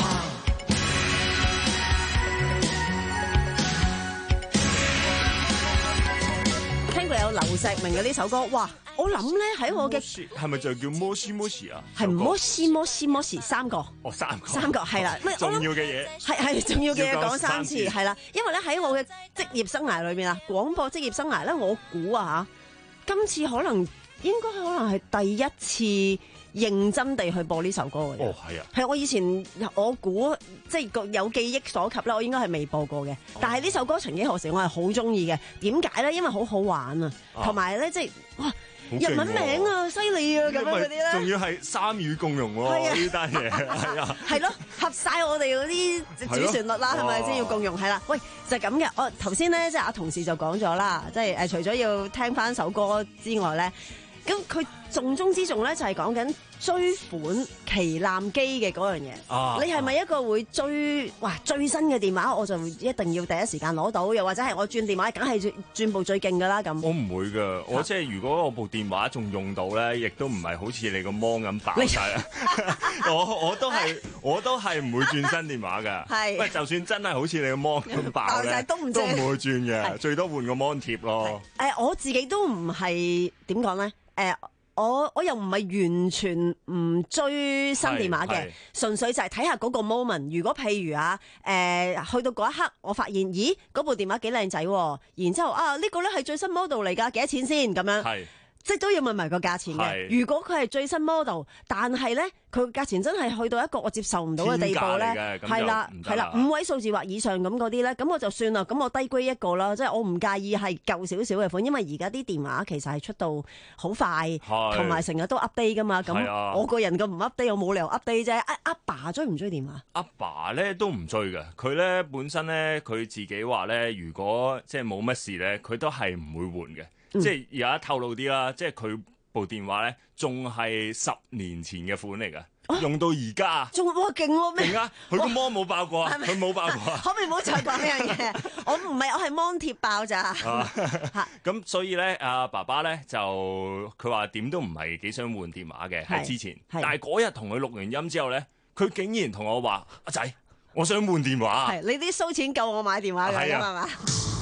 聽過有劉錫明嘅呢首歌，哇！我諗咧喺我嘅係咪就叫摩斯摩斯啊？ 係摩斯摩斯摩斯三個。 哦，三個。 三個係啦， 重要嘅嘢係係重要嘅嘢講三次要講三次係啦，因為咧喺我嘅職業生涯裏邊啊，廣播職業生涯咧，我估啊嚇，今次可能應該可能係第一次認真地去播呢首歌嘅。 哦，係啊， 係我以前我估即係個有記憶所及咧，我應該係未播過嘅。 哦、 但係呢首歌曾幾何時我係好中意嘅，點解咧？因為好好玩啊，同埋咧即係哇。日文名啊，犀利啊，咁樣嗰啲咧， 仲要係三語共融喎，呢單嘢係啊， 係咯，合晒我哋嗰啲主旋律啦，係咪先要共融？係啦，喂，就係咁嘅。我頭先咧，即係阿同事就講咗啦，即係誒，除咗要聽翻首歌之外咧，咁佢重中之重咧就係講緊追款旗艦機嘅嗰樣嘢。啊、你係咪一個會追哇最新嘅電話，我就一定要第一時間攞到，又或者係我轉電話，梗係轉部最勁噶啦咁？ 我唔會噶，我即係如果我部電話仲用到咧，亦都唔係好似你個芒咁爆晒啦。我我都係我都係唔會轉新電話噶。係，喂，就算真係好似你個芒咁爆咧，都唔都唔會轉嘅，最多換個芒貼咯。 誒、呃，我自己都唔係點講咧？誒、呃。我我又唔係完全唔追新電話嘅，純粹就係睇下嗰個 moment。如果譬如啊，誒、呃、去到嗰一刻，我發現咦嗰部電話幾靚仔，然之後啊呢、呢個咧係最新 model 嚟㗎，幾多錢先咁樣？係。即係都要問埋個價錢嘅。如果佢係最新 model，但係咧佢個價錢真係去到一個我接受唔到嘅地步咧，係啦係啦，五位數字或以上咁嗰啲咧，咁我就算啦。咁我低 grade 一個啦，即係我唔介意係舊少少嘅款，因為而家啲電話其實係出到好快，同埋成日都 update 噶嘛。咁我個人咁唔 update，我冇理由 update 啫。阿阿爸追唔追電話？ 阿爸咧都唔追嘅，佢咧本身咧佢自己話咧，如果即係冇乜事咧，佢都係唔會換嘅。嗯、即係而家透露啲啦，即係佢部電話咧，仲係十年前嘅款嚟㗎，啊、用到而家， 仲哇勁喎咩？ 勁啊！佢個芒冇爆過啊，佢冇爆過啊！ 可唔可以唔好再講呢樣嘢？我唔係，我係芒貼爆咋。 咁所以咧，阿爸爸咧就佢話點都唔係幾想換電話嘅喺之前，但係嗰日同佢錄完音之後咧，佢竟然同我話：阿仔，我想換電話。 係你啲蘇錢夠我買電話㗎係嘛？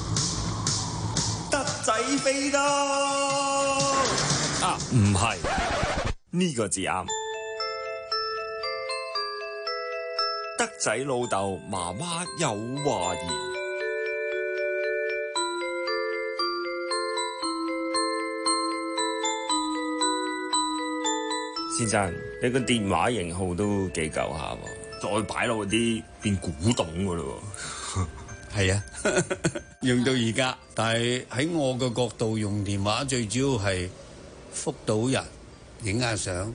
德仔飛到啊，唔係呢個字啱。德仔老豆媽媽有話言，先生，你個電話型號都幾舊下喎，再擺落嗰啲變古董㗎咯喎。 係啊，用到而家，但係喺我嘅角度用電話最主要係覆到人、影下相、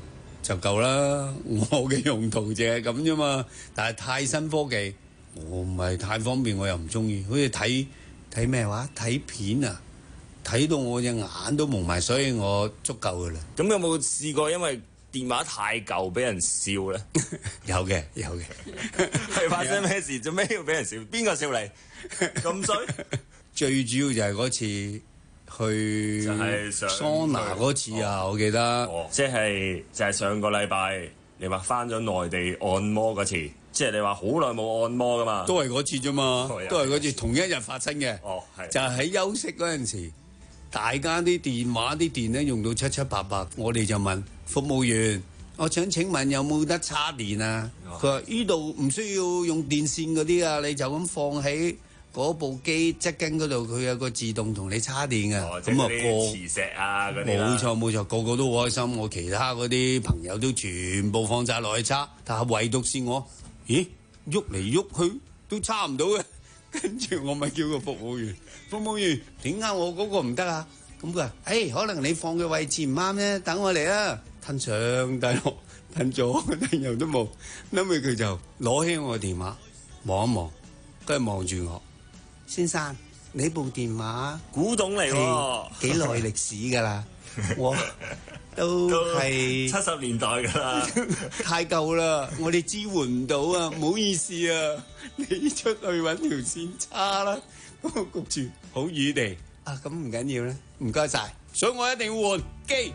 就夠啦。我嘅用途就係咁啫嘛。但係太新科技，我唔係太方便，我又唔中意。好似睇睇咩話睇片啊，睇到我隻眼都蒙埋，所以我足夠噶啦。 咁有冇試過因為電話太舊俾人笑咧？ 有嘅，有嘅。 係發生咩事？做咩要俾人笑？邊個笑你？咁衰？ 最主要就係嗰次去就係上桑拿嗰次啊， 哦、 我記得。 哦，即係就係上個禮拜你話翻咗內地按摩嗰次，即係你話好耐冇按摩噶嘛？ 都係嗰次啫嘛，都係嗰次同一日發生嘅。 哦，係。 就係喺休息嗰陣時，大家啲電話啲電咧用到七七八八，我哋就問服務員：我想請問有冇得叉電啊？佢話呢度唔需要用電線嗰啲啊，你就咁放喺嗰部機側跟嗰度，佢有個自動同你叉電嘅。咁啊， 個磁石啊嗰啲啦。 冇錯冇錯，個個都好開心。我其他嗰啲朋友都全部放晒落去叉，但係唯獨是我，咦喐嚟喐去都叉唔到嘅。跟住我咪叫個服務員，服務員點解我嗰個唔得啊？咁佢話：誒，可能你放嘅位置唔啱咧，等我嚟啊！褪上褪落褪左褪右都冇，後尾佢就攞起我電話望一望，跟住望住我。先生，你部電話古董嚟喎， 幾耐歷史㗎啦？我都係七十年代㗎啦， 太舊啦，我哋支援唔到啊，唔好意思啊，你出去揾條線叉啦。咁我焗住好語地啊，咁唔緊要啦，唔該晒，所以我一定要換機。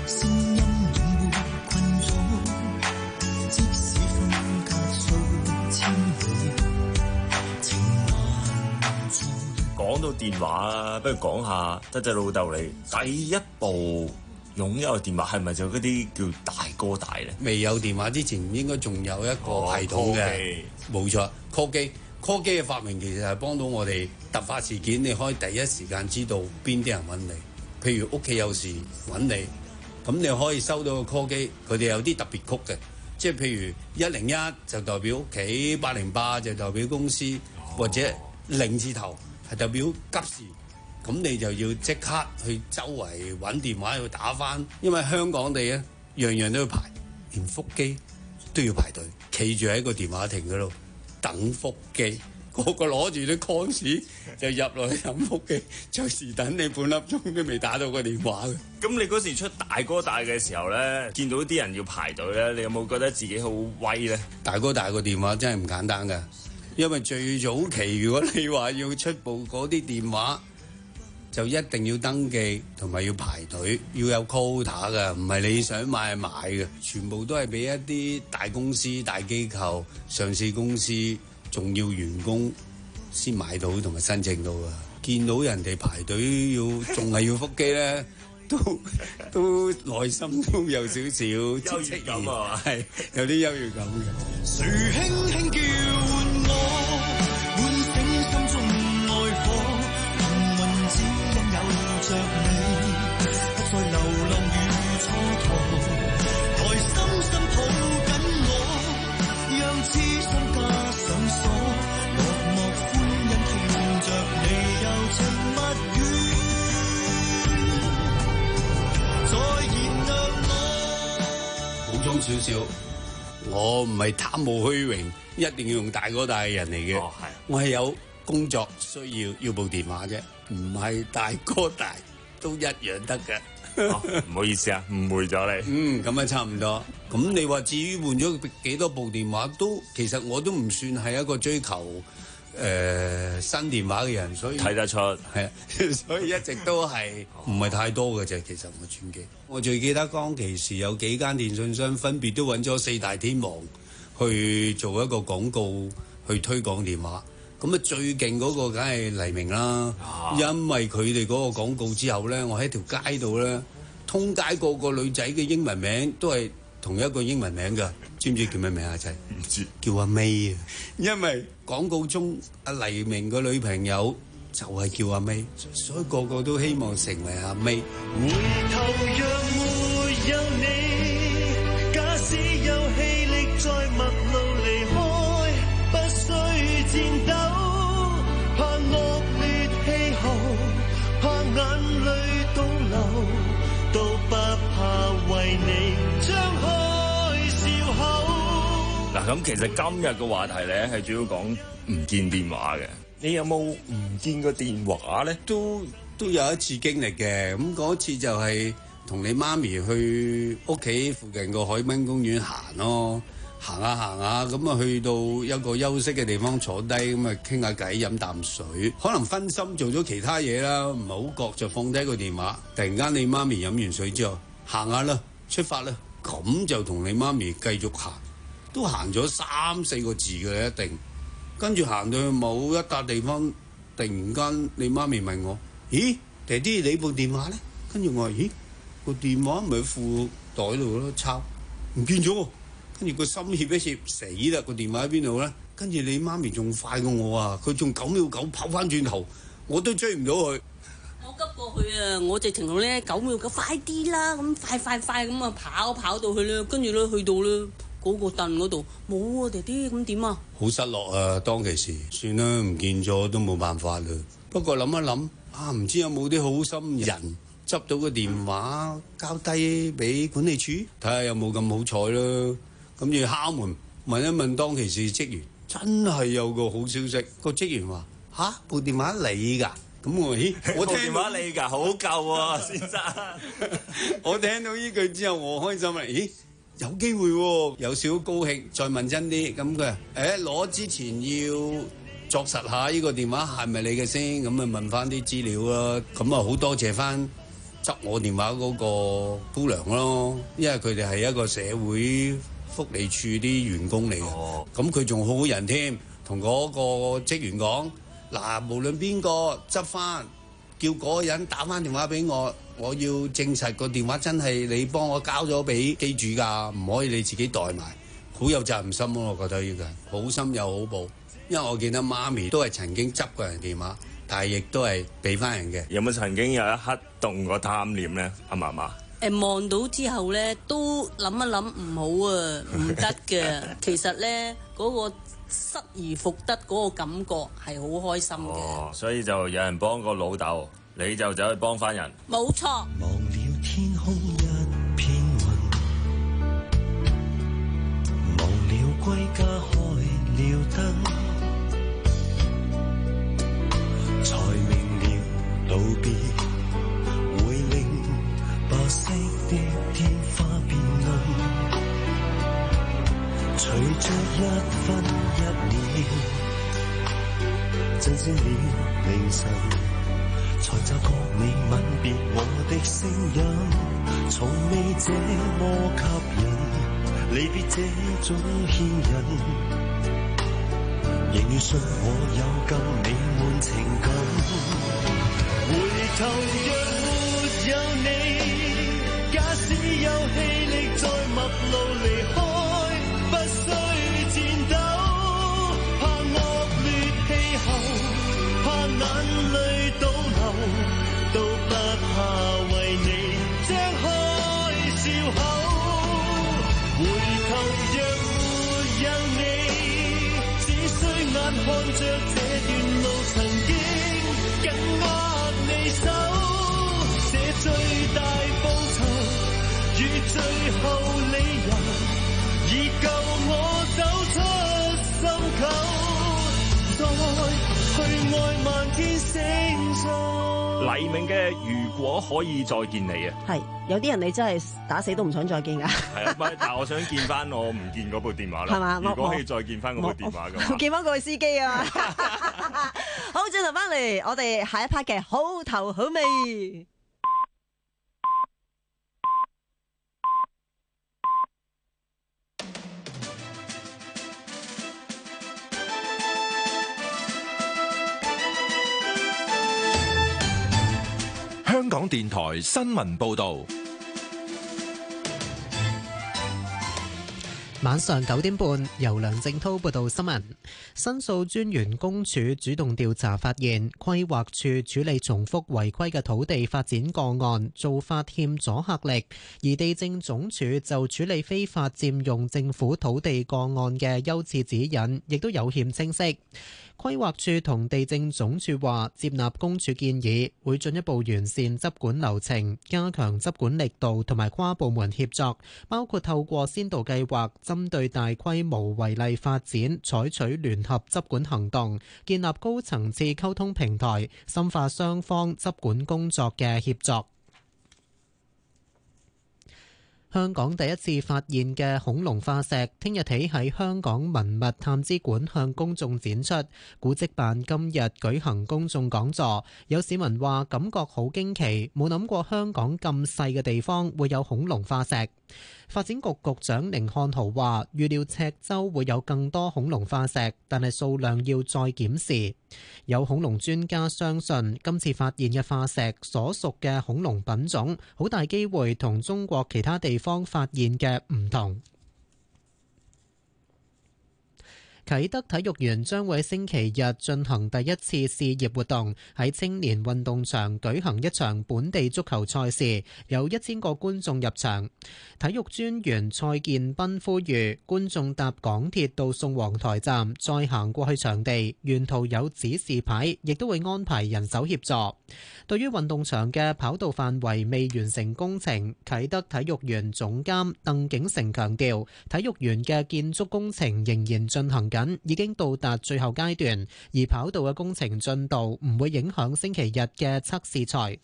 講到電話啊，不如講下德仔老豆你第一部擁有電話係咪就嗰啲叫大哥大咧？ 未有電話之前應該仲有一個系統嘅，冇錯 call 機 call 機嘅發明其實係幫到我哋突發事件，你可以第一時間知道邊啲人揾你。譬如屋企有事揾你，咁你可以收到個 call 機，佢哋有啲特別曲嘅，即係譬如一零一就代表屋企，八零八就代表公司，哦、或者零字頭係代表急事，咁你就要即刻去周圍揾電話去打返，因為香港地咧樣樣都要排，連腹機都要排隊，企住喺個電話亭嗰度等腹機，個個攞住啲 con 就入落去等腹機，隨時等你半粒鐘都未打到個電話嘅。 咁你嗰時出大哥大嘅時候咧，見到啲人要排隊咧，你有冇覺得自己好威咧？ 大哥大個電話真係唔簡單㗎。因為最早期，如果你話要出部嗰啲電話，就一定要登記同埋要排隊，要有 quota 嘅，唔係你想買就買嘅，全部都係俾一啲大公司、大機構、上市公司、重要員工先買到同埋申請到㗎。見到人哋排隊要仲係要腹機咧，都都內心都有少少優越感啊， 係有啲優越感嘅。 誰輕輕叫喚我，喚醒心中愛火，幸運只因有着你，不再流浪與蹉跎，來深深抱緊我，讓痴心加上鎖，默默歡欣聽着你柔情蜜語，再燃亮我。 補充少少。我唔係貪慕虛榮，一定要用大哥大嘅人嚟嘅。 哦、 我係有工作需要要部電話啫，唔係大哥大都一樣得嘅。 唔、哦、好意思啊，誤會咗你。 嗯，咁啊差唔多。咁你話至於換咗幾多部電話，都其實我都唔算係一個追求誒、呃、新電話嘅人，所以睇得出係啊，所以一直都係唔係太多嘅啫。其實我轉機，我最記得當其時有幾間電信商分別都揾咗四大天王去做一個廣告去推廣電話。咁啊最勁嗰個梗係黎明啦，啊、因為佢哋嗰個廣告之後咧，我喺條街度咧，通街個個女仔嘅英文名都係同一個英文名㗎。知唔知叫咩名啊？仔唔知，叫阿 May 啊！因為廣告中阿黎明個女朋友就係叫阿 May，所以個個都希望成為阿 May。 回頭若沒有你，假使有氣力在陌路離開，不需戰鬥，怕惡劣氣候，怕眼淚倒流，都不怕為你張開。 嗱，咁其實今日嘅話題咧係主要講唔見電話嘅。你有冇唔見過電話咧？ 都都有一次經歷嘅。咁嗰次就係同你媽咪去屋企附近個海濱公園行咯，行下行下咁啊，去到一個休息嘅地方坐低，咁啊傾下偈飲啖水，可能分心做咗其他嘢啦，唔係好覺就放低個電話。突然間你媽咪飲完水之後行下啦，出發啦，咁就同你媽咪繼續行，都行咗三四個字嘅一定。跟住行到去某一笪地方，突然間你媽咪問我：咦，爹哋你部電話咧？跟住我話：咦，個電話咪喺褲袋度咯，抄唔見咗喎。跟住個心怯一怯，死啦！個電話喺邊度咧？跟住你媽咪仲快過我啊！佢仲九秒九跑翻轉頭，我都追唔到佢。 我急過去啊！我直情咧九秒九，快啲啦！咁快快快咁啊跑跑到去啦，跟住咧去到咧。嗰個凳嗰度冇啊，爹哋咁點啊？ 好失落啊！當其時，算啦，唔見咗都冇辦法啦。不過諗一諗啊，唔知有冇啲好心人執到個電話交低俾管理處，睇下有冇咁好彩咯。咁要敲門問一問當其時職員，真係有個好消息。個職員話：吓，部電話你㗎？咁我咦，我聽電話你㗎，好舊喎，先生。 我聽到呢句之後，我開心啦！咦？有機會喎，有少少高興，再問真啲咁佢誒攞之前要作實下呢個電話係咪你嘅先，咁啊問翻啲資料啦，咁啊好多謝翻執我電話嗰個姑娘咯，因為佢哋係一個社會福利處啲員工嚟嘅，咁佢仲好好人添，同嗰個職員講嗱，無論邊個執翻，叫嗰個人打翻電話俾我。我要證實個電話真係你幫我交咗俾機主㗎，唔可以你自己代埋，好有責任心咯。我覺得呢個好心有好報，因為我記得媽咪都係曾經執過人電話，但係亦都係俾翻人嘅。 有冇曾經有一刻動過貪念咧？阿嫲嫲誒望到之後咧，都諗一諗唔好啊，唔得嘅。其實咧嗰、嗰個失而復得嗰個感覺係好開心嘅。 哦，所以就有人幫個老豆。你就走去幫翻人， 冇錯。 忘了天空一片雲，忘了歸家開了燈，才明了道別會令白色的天花變暗，隨着一分一秒，珍惜了凌晨。才察覺你吻別我的聲音，從未這麼吸引，離別這種牽引，仍然信我有更美滿情感。回頭若沒有你，假使有氣力在陌路離開，不需戰鬥，怕惡劣氣候，怕眼淚倒都不怕為你張開笑口，回頭若沒有你，只需眼看着這段路曾經緊握你手，這最大報酬與最後理由，已夠我走出心口，再去愛漫天星座。 黎明嘅如果可以再見你啊， 係有啲人你真係打死都唔想再見㗎。 係啊，但係我想見翻我唔見嗰部電話啦。係嘛？如果可以再見翻嗰部電話嘅話， 見翻嗰位司機啊！好，轉頭翻嚟，我哋下一 part 嘅好頭好尾。 香港電台新聞報道， 晚上九點半，由梁正滔報道新聞。申訴專員公署主動調查發現，規劃處處理重複違規嘅土地發展個案做法欠阻嚇力，而地政總署就處理非法佔用政府土地個案嘅優次指引亦都有欠清晰。 規劃處同地政總署話接納公署建議，會進一步完善執管流程，加強執管力度同埋跨部門協作，包括透過先導計劃針對大規模違例發展採取聯合執管行動，建立高層次溝通平台，深化雙方執管工作嘅協作。香港第一次發現嘅恐龍化石，聽日起喺香港文物探知館向公眾展出。古蹟辦今日舉行公眾講座，有市民話感覺好驚奇，冇諗過香港咁細嘅地方會有恐龍化石。發展局局長甯漢豪話，預料赤洲會有更多恐龍化石，但係數量要再檢視。有恐龍專家相信，今次發現嘅化石所屬嘅恐龍品種，好大機會同中國其他地方發現嘅唔同。啟德體育園將會星期日進行第一次試業活動，喺青年運動場舉行一場本地足球賽事，有一千個觀眾入場。體育專員蔡建斌呼籲觀眾搭港鐵到宋皇臺站，再行過去場地，沿途有指示牌，亦都會安排人手協助。對於運動場嘅跑道範圍未完成工程，啟德體育園總監鄧景成強調，體育園嘅建築工程仍然進行緊，已經到達最後階段，而跑道嘅工程進度唔會影響星期日嘅測試賽。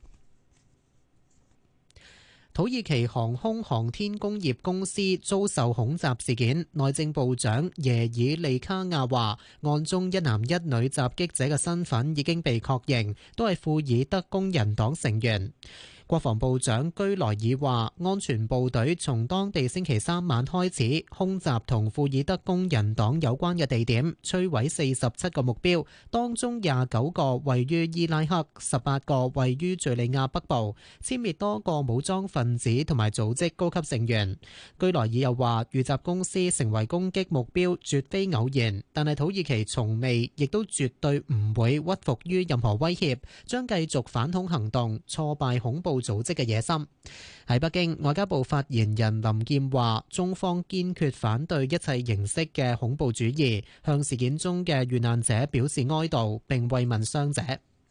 土耳其航空航天工業公司遭受恐襲事件，內政部長耶爾利卡亞話，案中一男一女襲擊者嘅身份已經被確認，都係庫爾德工人黨成員。國防部長居萊爾話，安全部隊從當地星期三晚開始空襲同庫爾德工人黨有關嘅地點，摧毀四十七個目標，當中廿九個位於伊拉克，十八個位於敘利亞北部，殲滅多個武裝分子同埋組織高級成員。居萊爾又話，遇襲公司成為攻擊目標絕非偶然，但係土耳其從未亦都絕對唔會屈服於任何威脅，將繼續反恐行動，挫敗恐怖組織嘅野心。喺北京，外交部發言人林劍話，中方堅決反對一切形式嘅恐怖主義，向事件中嘅遇難者表示哀悼，並慰問傷者。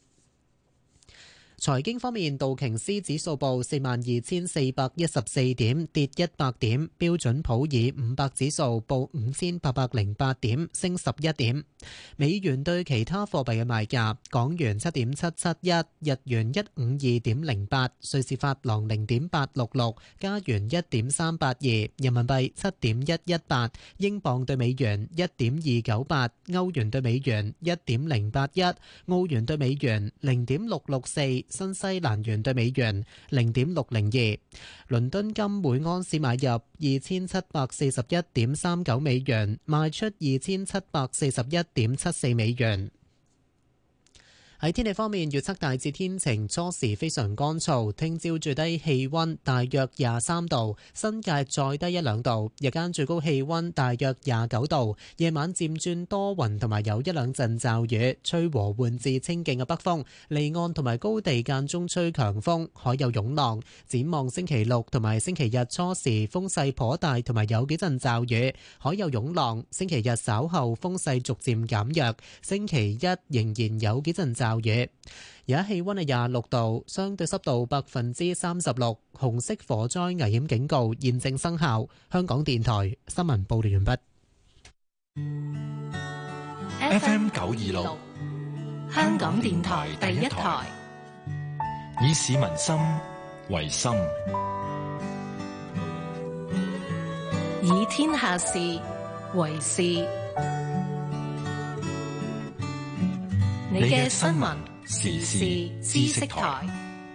財經方面，道瓊斯指數報四萬二千四百一十四點，跌一百點；標準普爾五百指數報五千八百零八點，升十一點。美元對其他貨幣嘅賣價：港元七點七七一，日元一五二點零八，瑞士法郎零點八六六，加元一點三八二，人民幣七點一一八，英鎊對美元一點二九八，歐元對美元一點零八一，澳元對美元零點六六四。新西蘭元對美元零點六零二，倫敦金每盎司買入二千七百四十一點三九美元，賣出二千七百四十一點七四美元。喺天氣方面，預測大致天晴，初時非常乾燥。聽朝最低氣溫大約廿三度，新界再低一兩度。日間最高氣溫大約廿九度。夜晚漸轉多雲，同埋有一兩陣驟雨，吹和緩至清勁嘅北風。離岸同埋高地間中吹強風，海有湧浪。展望星期六同埋星期日初時風勢頗大，同埋有幾陣驟雨，海有湧浪。星期日稍後風勢逐漸減弱，星期一仍然有幾陣驟雨。而家氣溫係廿六度，相對濕度百分之三十六，紅色火災危險警告現正生效。香港電台新聞報道完畢。 F M 九二六， 香港電台第一台， 以市民心為心， 以天下事為事。你嘅新聞時事知識台，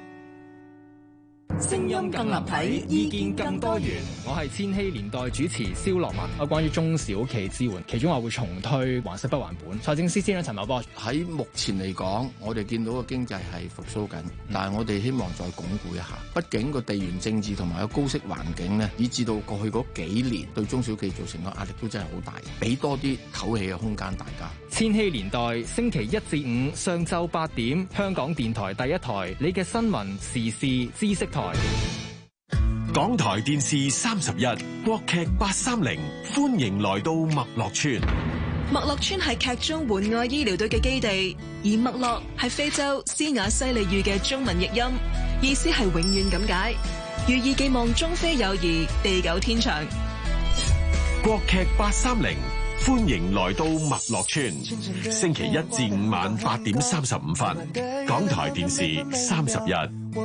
聲音更立體，意見更多元。我係千禧年代主持蕭樂文。有關於中小企支援，其中話會重推還息不還本。財政司司長陳茂波喺目前嚟講，我哋見到個經濟係復甦緊，但係我哋希望再鞏固一下。畢竟個地緣政治同埋個高息環境呢，以至到過去嗰幾年對中小企造成個壓力都真係好大，俾多啲唞氣嘅空間大家。 千禧年代星期一至五上晝八點，香港電台第一台，你嘅新聞時事知識台。 港台電視三十一，國劇八三零，歡迎來到麥樂村。 麥樂村係劇中援外醫療隊嘅基地，而麥樂係非洲斯瓦西里語嘅中文譯音，意思係永遠咁解，寓意寄望中非友誼地久天長。 國劇八三零，歡迎來到麥樂村，星期一至五晚八點三十五分，港台電視三十一。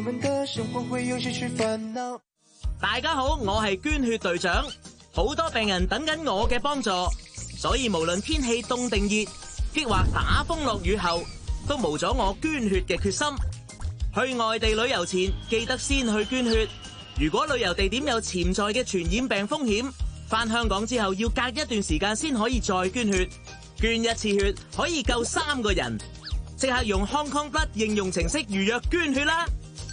大家好，我係捐血隊長，好多病人等緊我嘅幫助。所以無論天氣凍定熱，抑或打風落雨後，都無阻我捐血嘅決心。去外地旅遊前，記得先去捐血。如果旅遊地點有潛在嘅傳染病風險，返香港之後要隔一段時間先可以再捐血。捐一次血可以救三個人，即刻用 Hong Kong Blood 應用程式預約捐血啦！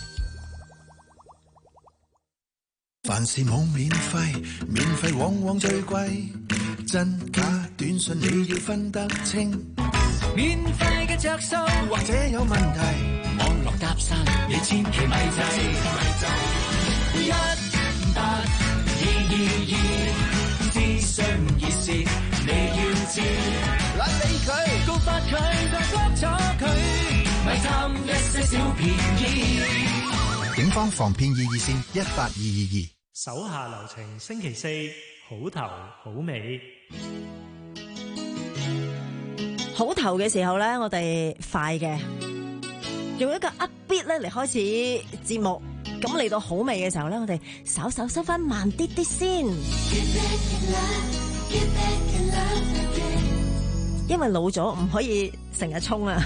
凡事冇免費，免費往往最貴，真假短信你要分得清。免費嘅着數或者有問題，網絡搭訕你千祈咪制。一八二二二諮詢熱線你要知，懶理佢告發佢就 block 咗佢，咪貪一些小便宜。警方防騙熱線一八二二二。 手下留情，星期四好頭好尾。 好頭嘅時候咧，我哋快嘅，用一個 upbeat 咧嚟開始節目。咁嚟到好尾嘅時候咧，我哋稍稍收翻慢啲啲先。因為老咗唔可以成日衝啊，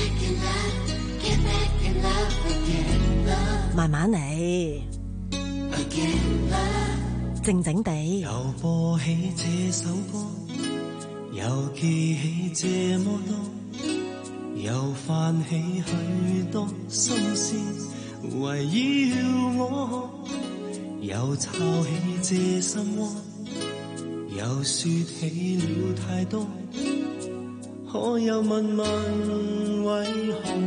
慢慢嚟。靜靜地又播起這首歌，又記起這麼多，又泛起許多心思圍繞我，又抄起這心窩，又說起了太多，可又問問為何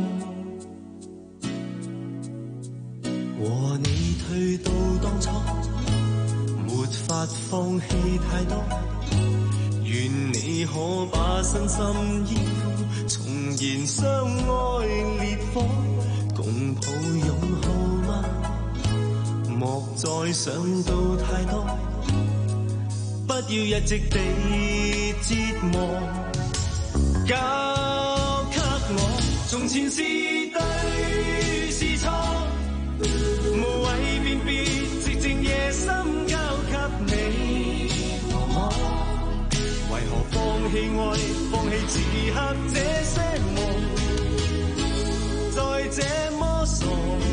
和你退到當初，沒法放棄太多，願你可把身心依附，重燃相愛烈火，共抱擁好嗎？莫再想到太多，不要一直地折磨，交給我，從前是對是錯，無謂辨別，寂靜夜深交給你和我，為何放棄愛，放棄此刻這些夢，再這麼傻，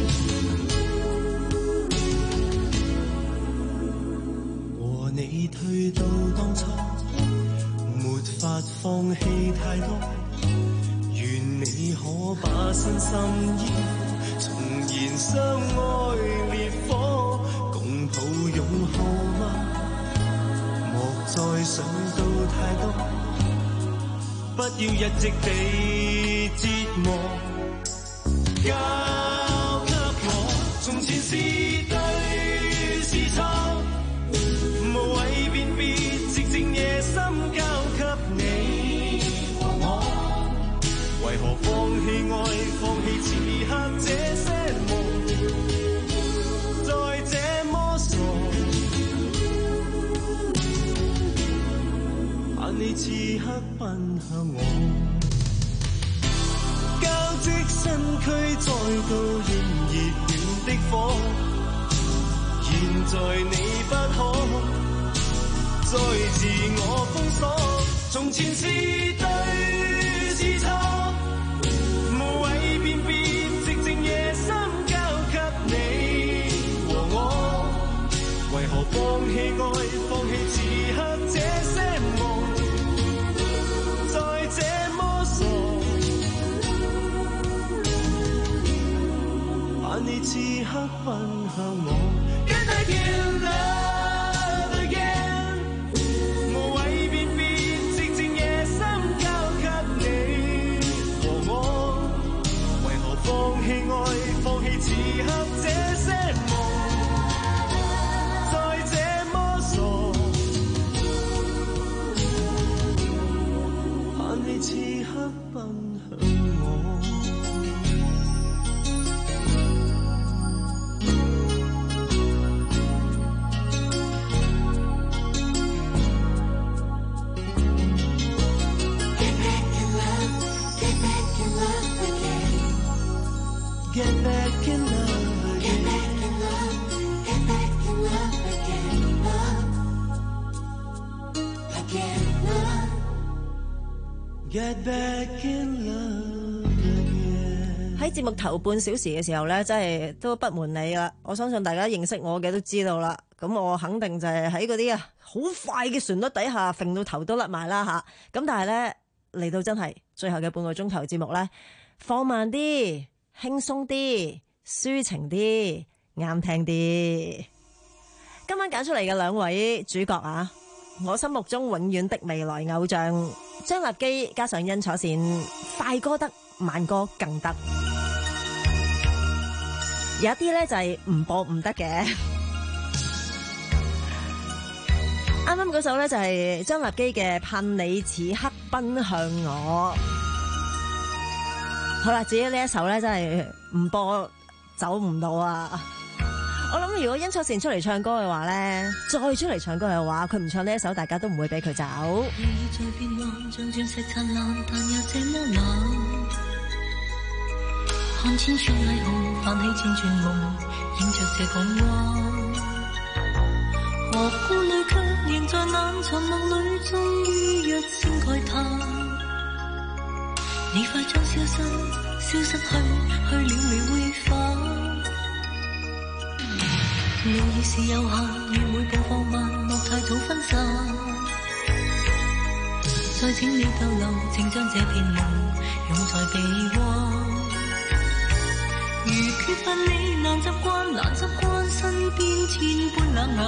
和你退到當初，沒法放棄太多，願你可把身心依附，重燃相愛烈火，共抱擁好嗎？莫再想到太多，不要一直地折磨，交給我，從前是對是錯，無謂辨別，寂靜夜深交給你和我，為何放棄愛，放棄此刻這些夢，再這麼傻，盼你此刻奔向我，交織身軀再度燃熱了的火，現在你不可再自我封鎖，從前是對是錯，無謂辨別，寂靜夜深交給你和我，為何放棄愛，放棄此刻這些夢，再這麼傻，盼你此刻奔向我。Can I get love again？ 無謂辨別，寂靜夜深交給你和我，為何放棄愛，放棄此刻這些夢，再這麼傻， Get back in love again. Get back in love, get back in love, again love, again love. Get back in love again. 喺節目頭半小時嘅時候咧，真係都不瞞你啦。我相信大家認識我嘅都知道啦。咁我肯定就係喺嗰啲啊好快嘅旋律底下，揈到頭都甩埋啦吓。咁但係咧嚟到真係最後嘅半個鐘頭節目咧，放慢啲，輕鬆啲，抒情啲，啱聽啲。今晚揀出嚟嘅兩位主角啊，我心目中永遠的未來偶像張立基加上殷楚善，快歌得，慢歌更得。有一啲咧就係唔播唔得嘅。啱啱嗰首咧就係張立基嘅《盼你此刻奔向我》。好啦，至於呢一首咧真係唔播走唔到啊！我諗如果殷楚善出嚟唱歌嘅話咧，再出嚟唱歌嘅話，佢唔唱呢一首，大家都唔會俾佢走。 夜在變幻，像鑽石燦爛，但又這麼冷。看千串霓虹，泛起千串夢，映着這港灣。何故淚卻仍在眼沉默裏，終於一聲慨嘆。你快將消失，消失去，去了未會返。路已是有限，願每步放慢，莫太早分散。再請你逗留，請將這片夢擁在臂彎。如缺乏你，難習慣，難習慣身邊千般冷眼。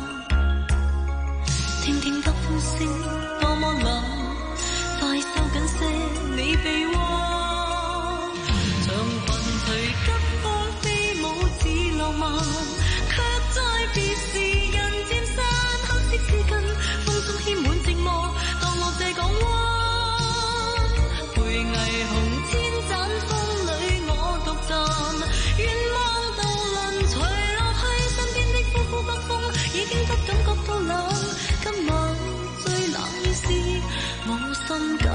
聽聽得風聲多麼冷，快收緊些你臂彎。像雲隨急風飛舞似浪漫，卻在別時人漸散。黑色絲巾，風中牽滿寂寞，蕩落這港灣。陪霓虹千盞風裏我獨站，願望渡輪隨落去，身邊的呼呼北風已經不感覺到冷。今晚最冷意是我心間。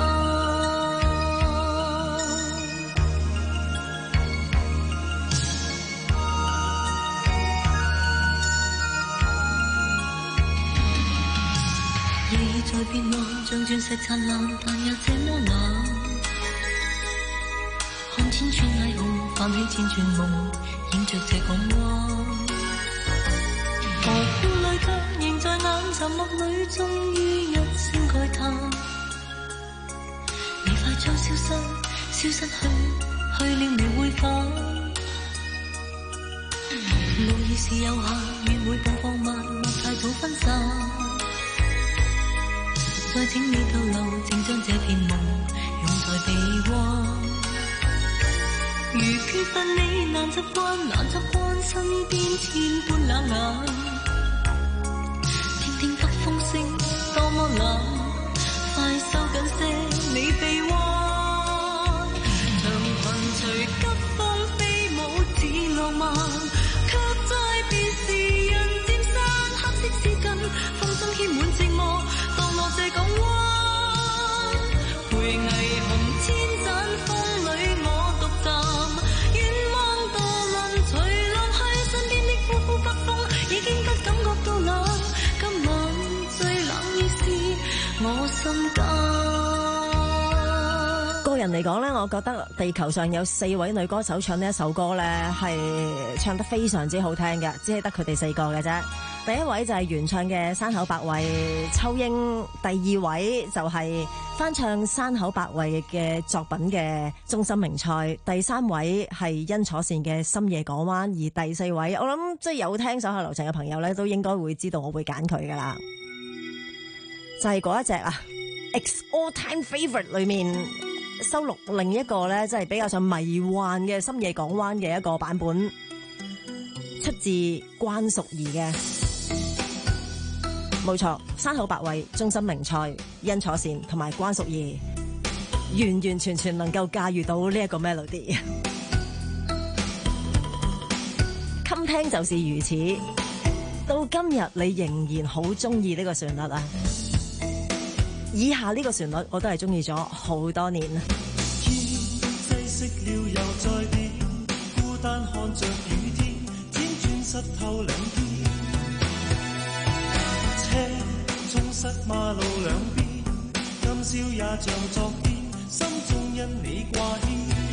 夜已在變幻，像鑽石燦爛，但又這麼冷。看千串霓虹，泛起千串夢，映着這港灣。何故淚卻仍在眼沉默裏，終於一聲慨嘆。你快將消失，消失去，去了未會返。路已是有限，願每步放慢，莫太早分散。再請你逗留，請將這片夢擁在臂彎。如缺乏你，難習慣，難習慣身邊千般冷眼。聽聽北風聲多麼冷，快收緊些你臂彎。像雲隨急風飛舞似浪漫，卻在別時人漸散。黑色絲巾，風中牽滿寂寞，蕩落這港灣。陪霓虹千盞風裏我獨站，願望渡輪隨落去，身邊的呼呼北風已經不感覺到冷。今晚最冷意是我心間。 個人嚟講咧，我覺得地球上有四位女歌手唱呢一首歌咧，係唱得非常之好聽嘅，只係得佢哋四個嘅啫。第一位就係原唱嘅山口百惠、秋英，第二位就係翻唱山口百惠嘅作品嘅中森明菜，第三位係殷楚善嘅深夜港灣，而第四位我諗即係有聽手下留情嘅朋友咧，都應該會知道我會揀佢噶啦，就係嗰一隻啊 X All Time Favorite 裏面收錄另一個咧，即係比較上迷幻嘅深夜港灣嘅一個版本，出自關淑怡嘅。冇錯，山口百惠、中森明菜、殷楚善同埋關淑怡，完完全全能夠駕馭到呢一個 melody。襟聽就是如此，到今日你仍然好中意呢個旋律啊！以下呢個旋律我都係中意咗好多年。 天際色了又再變，孤兩邊，車衝塞馬路兩邊，今宵也像昨天，心中因你掛牽，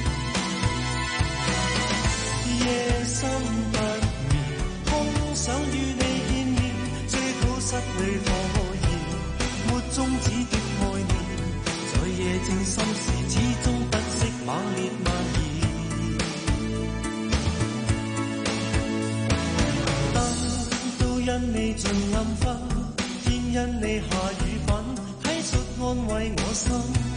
夜深不眠，空想與你見面，追討失去可言，沒終止的愛念，在夜靜心時，始終不息猛烈蔓延。燈都因你盡暗昏，天因你下雨粉，體恤安慰我心。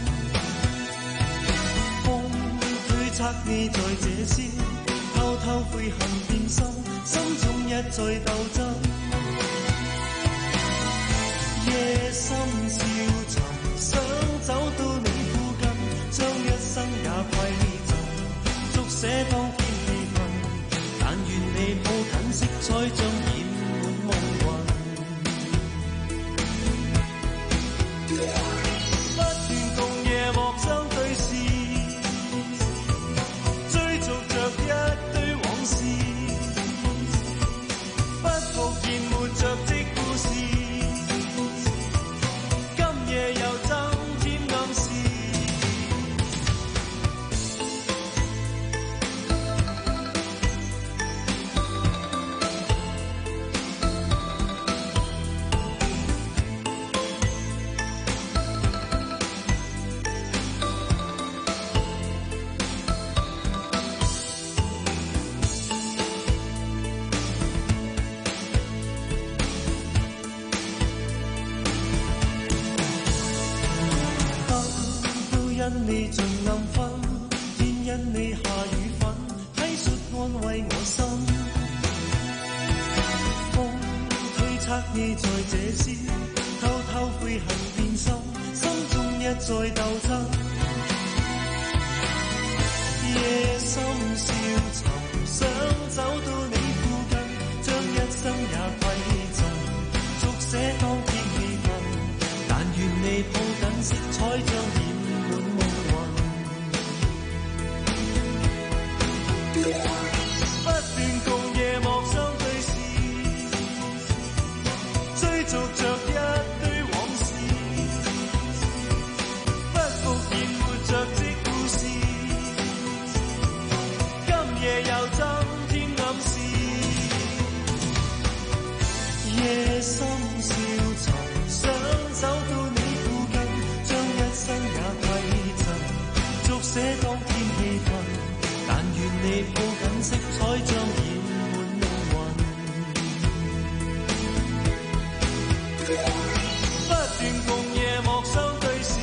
風推測你在這宵，偷偷悔恨變心，心中一再鬥爭。夜深消沉，想走到你附近，將一生也饋贈，續寫當天氣氛。但願你抱緊色彩，將染滿夢魂。不斷共夜幕相對視，追逐着一堆往事，不復現沒着的故事。今夜又增添暗示。因你盡暗昏，天因你下雨粉，體恤安慰我心。風推測你在這宵，偷偷悔恨變心，心中一再鬥爭。夜深消沉，想走到你附近，將一生也饋贈，續寫當天氣氛。但願你抱緊色彩，將染不斷共夜幕相對視，追逐着一堆往事，不復現沒着的故事。今夜又增添暗示，夜深消沉，想走到你附近，將一生也饋贈，續寫當天氣氛。但願你抱緊色彩，將染滿夢魂。不斷共夜幕相對視，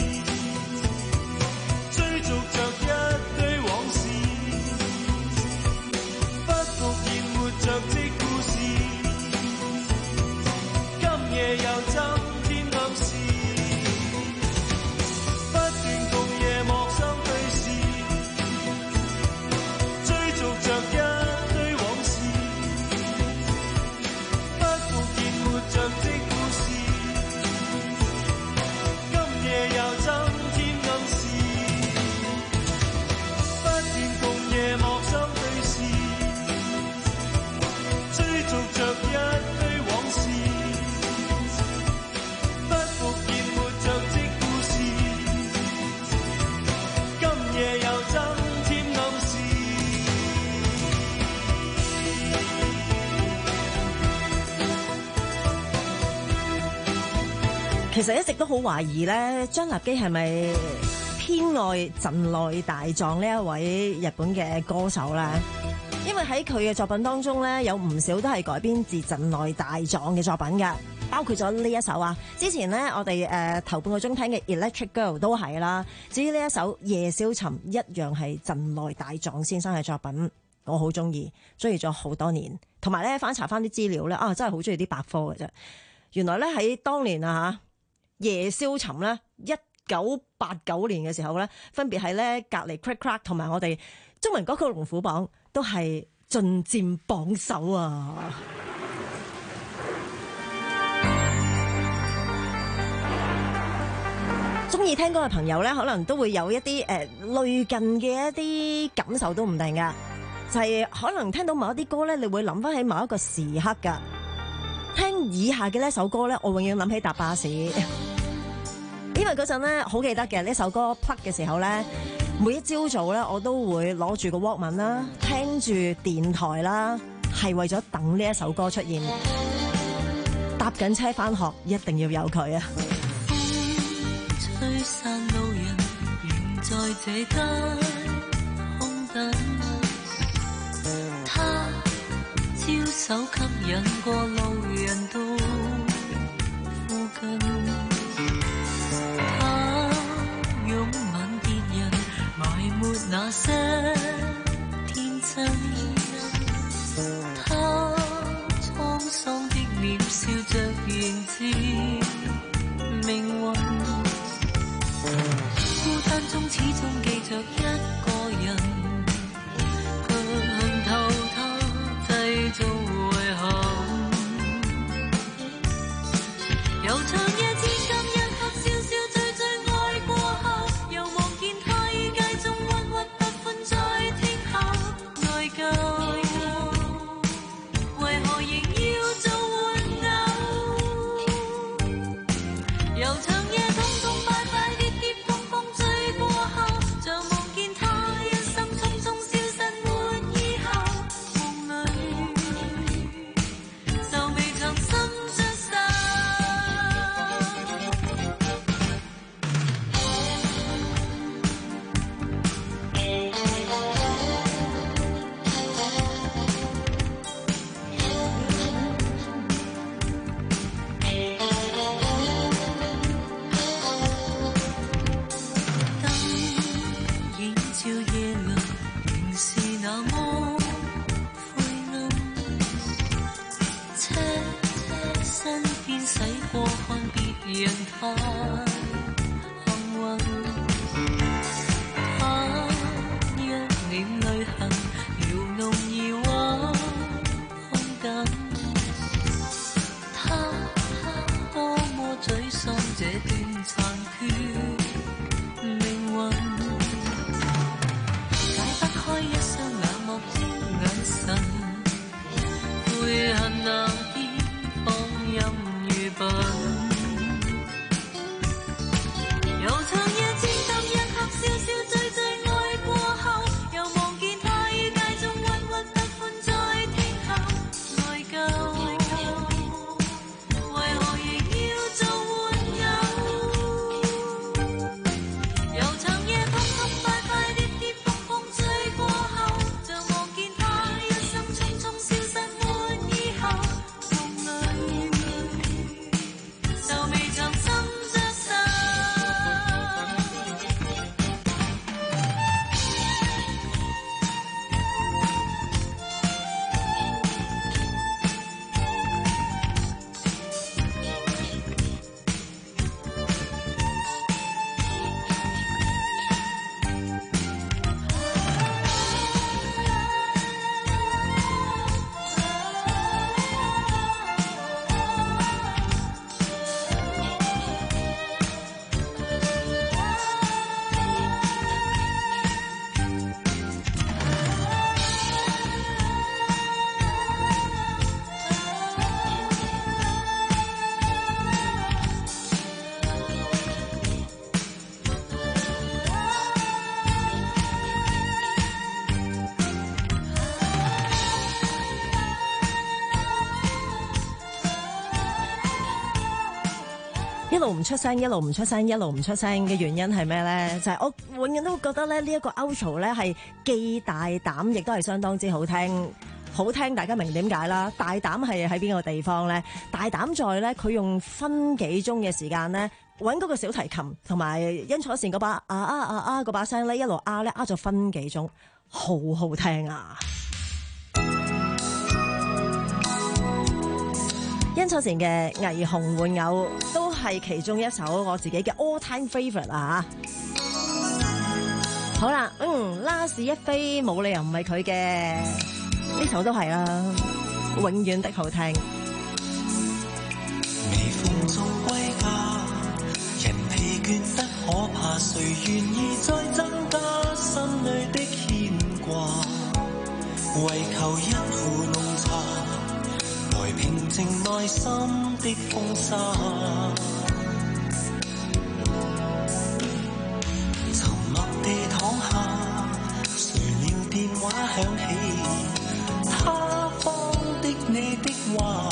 追逐着一堆往事，不復現沒着的故事。今夜又增添暗示，不斷共夜幕相對視，追逐着一堆往事，不復現沒着的故事。今夜又增添暗示，不斷共夜幕相對視，追逐着一堆往事，不復現沒着的故事。今夜又增添暗示。 其實一直都好懷疑咧，張立基係咪偏愛陣內大狀呢一位日本嘅歌手咧？因為喺佢嘅作品當中咧，有唔少都係改編自陣內大狀嘅作品嘅，包括咗呢一首啊。之前咧，我哋誒、呃、頭半個鐘聽嘅 Electric Girl 都係啦。至於呢一首夜消沉，一樣係陣內大狀先生嘅作品，我好中意，中意咗好多年。同埋咧，翻查翻啲資料咧，啊，真係好中意啲百科嘅啫。原來咧喺當年啊嚇。夜消沉咧，一九八九年嘅時候咧，分別係咧隔離 Crack Crack 同埋我哋中文歌曲龍虎榜都係進佔榜首啊！中意聽歌嘅朋友咧，可能都會有一啲誒、呃、類近嘅一啲感受都唔定噶。 就係可能聽到某一啲歌咧，你會諗翻起某一個時刻㗎。聽以下嘅呢首歌咧，我永遠諗起搭巴士，因為嗰陣咧好記得嘅呢首歌 plug 嘅時候咧，每一朝早咧我都會攞住個 Walkman 啦，聽住電台啦，係為咗等呢一首歌出現。搭緊車返學一定要有佢啊！ 吹散路人，仍在這街空等。他招手吸引過路人到附近。他擁吻別人，埋沒那些天真。他滄桑的臉笑着迎接命運。孤單中始終記着一個人，卻恨透他製造遺憾。悠長夜至今一刻笑笑醉醉愛過後，又望見他於街中鬱鬱不歡在聽後內疚，為何仍要做玩偶？悠長夜痛痛快快跌跌碰碰醉過後，像望見他一生匆匆消失沒以後，夢裏就未曾心着手。映照夜涼，仍是那麼灰暗。車身邊駛過，看別人太幸運。他一臉淚痕，撩弄疑惑空等。他多麼沮喪，這段殘缺命運。解不開一雙冷漠的眼神，悔恨那天放任愚笨。悠長夜至今一刻笑笑醉醉愛過後，又望見他於街中鬱鬱不歡在聽後內疚，為何仍要做玩偶？悠長夜痛痛快快跌跌碰碰醉過後，像望見他一生匆匆消失沒以後，夢裏就未曾心着手。 一路唔出聲，一路唔出聲，一路唔出聲嘅原因係咩咧？就係、是、我永遠都覺得咧，呢一個 outro 咧係既大膽，亦都係相當之好聽。好聽，大家明點解啦？大膽係喺邊個地方咧？大膽在咧，佢用分幾鐘嘅時間咧，揾嗰個小提琴同埋殷楚善嗰把啊啊啊啊嗰把聲咧，一路啊咧啊咗分幾鐘，好好聽啊！殷楚善嘅《霓虹玩偶》都係其中一首我自己嘅 all time favourite 啊！好啦，嗯，拉士一飛冇理由唔係佢嘅，呢首都係啦，永遠的好聽。 微風中歸家，人疲倦得可怕，誰願意再增加心裏的牽掛？ 為求一壺濃茶，來平靜內心的風沙。沉默地躺下，誰料電話響起，他方的你的話。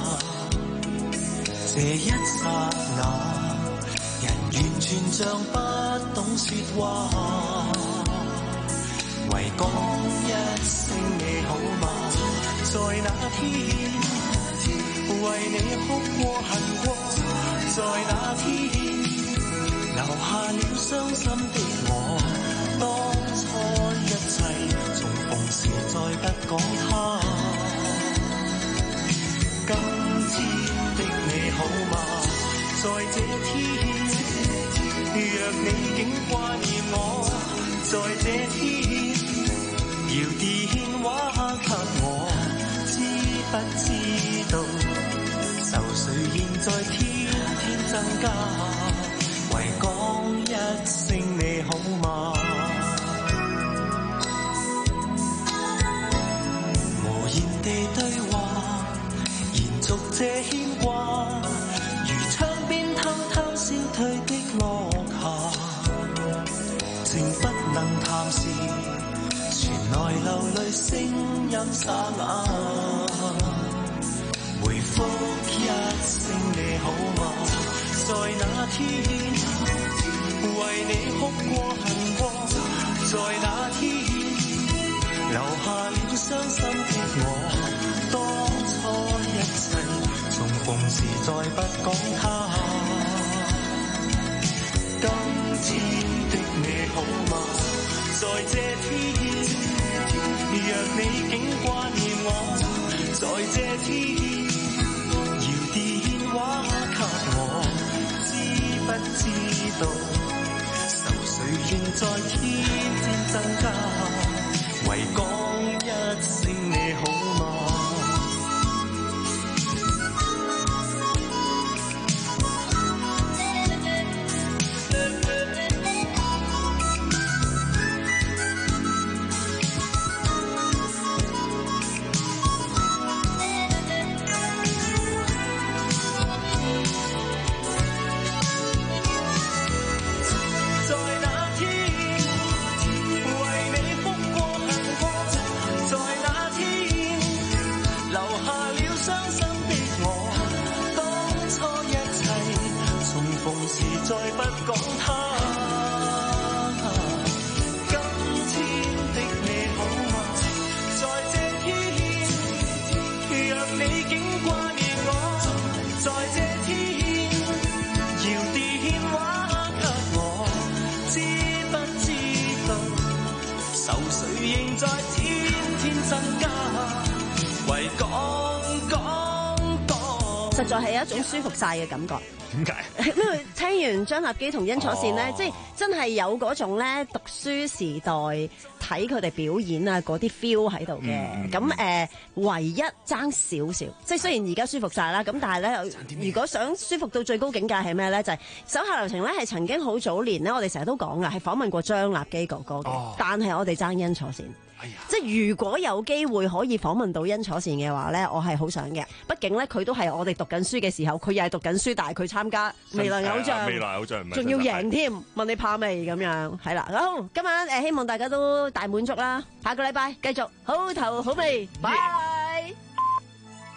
這一剎那，人完全像不懂說話，唯講一聲你好嗎？在那天為你哭過恨過，在那天留下了傷心的我。當初一切重逢時再不講他，今天的你好嗎？在這天若你竟掛念我，在這天搖電話給我，知不知道愁緒現在天天增加，唯講一聲你好嗎？無言地對話，延續這牽掛，如窗邊偷偷消退的落霞，情不能談時，傳來流淚聲音沙啞，回覆一聲你好嗎？在那天為你哭過恨過，在那天留下了傷心的我。當初一切重逢時再不講他，今天的你好嗎？在這天若你竟掛念我，在這天搖電話給我，知不知道愁緒仍在天天增加，唯講一聲你好嗎？再不講他，今天的你好嗎？在這天若你竟掛念我，在這天搖電話給我，知不知道愁緒仍在天天增加，唯講講講， 實在係有一種舒服晒嘅感覺。 點解？ 因為聽完張立基同殷楚善咧， 哦、 即係真係有嗰種咧讀書時代睇佢哋表演啊嗰啲 feel 喺度嘅。咁誒、嗯呃，唯一爭少少，即係雖然而家舒服晒啦，咁但係咧，如果想舒服到最高境界係咩咧？就係、是、手下留情咧，係曾經好早年咧，我哋成日都講噶，係訪問過張立基哥哥嘅，哦、但係我哋爭殷楚善。哎、即係如果有機會可以訪問到殷楚善嘅話咧，我係好想嘅。畢竟咧，佢都係我哋讀緊書嘅時候，佢又係讀緊書，但係佢參加未來偶像， 未來偶像仲要贏添。問你怕未咁樣？係啦，好，今晚誒希望大家都大滿足啦。下個禮拜繼續好頭好尾，拜。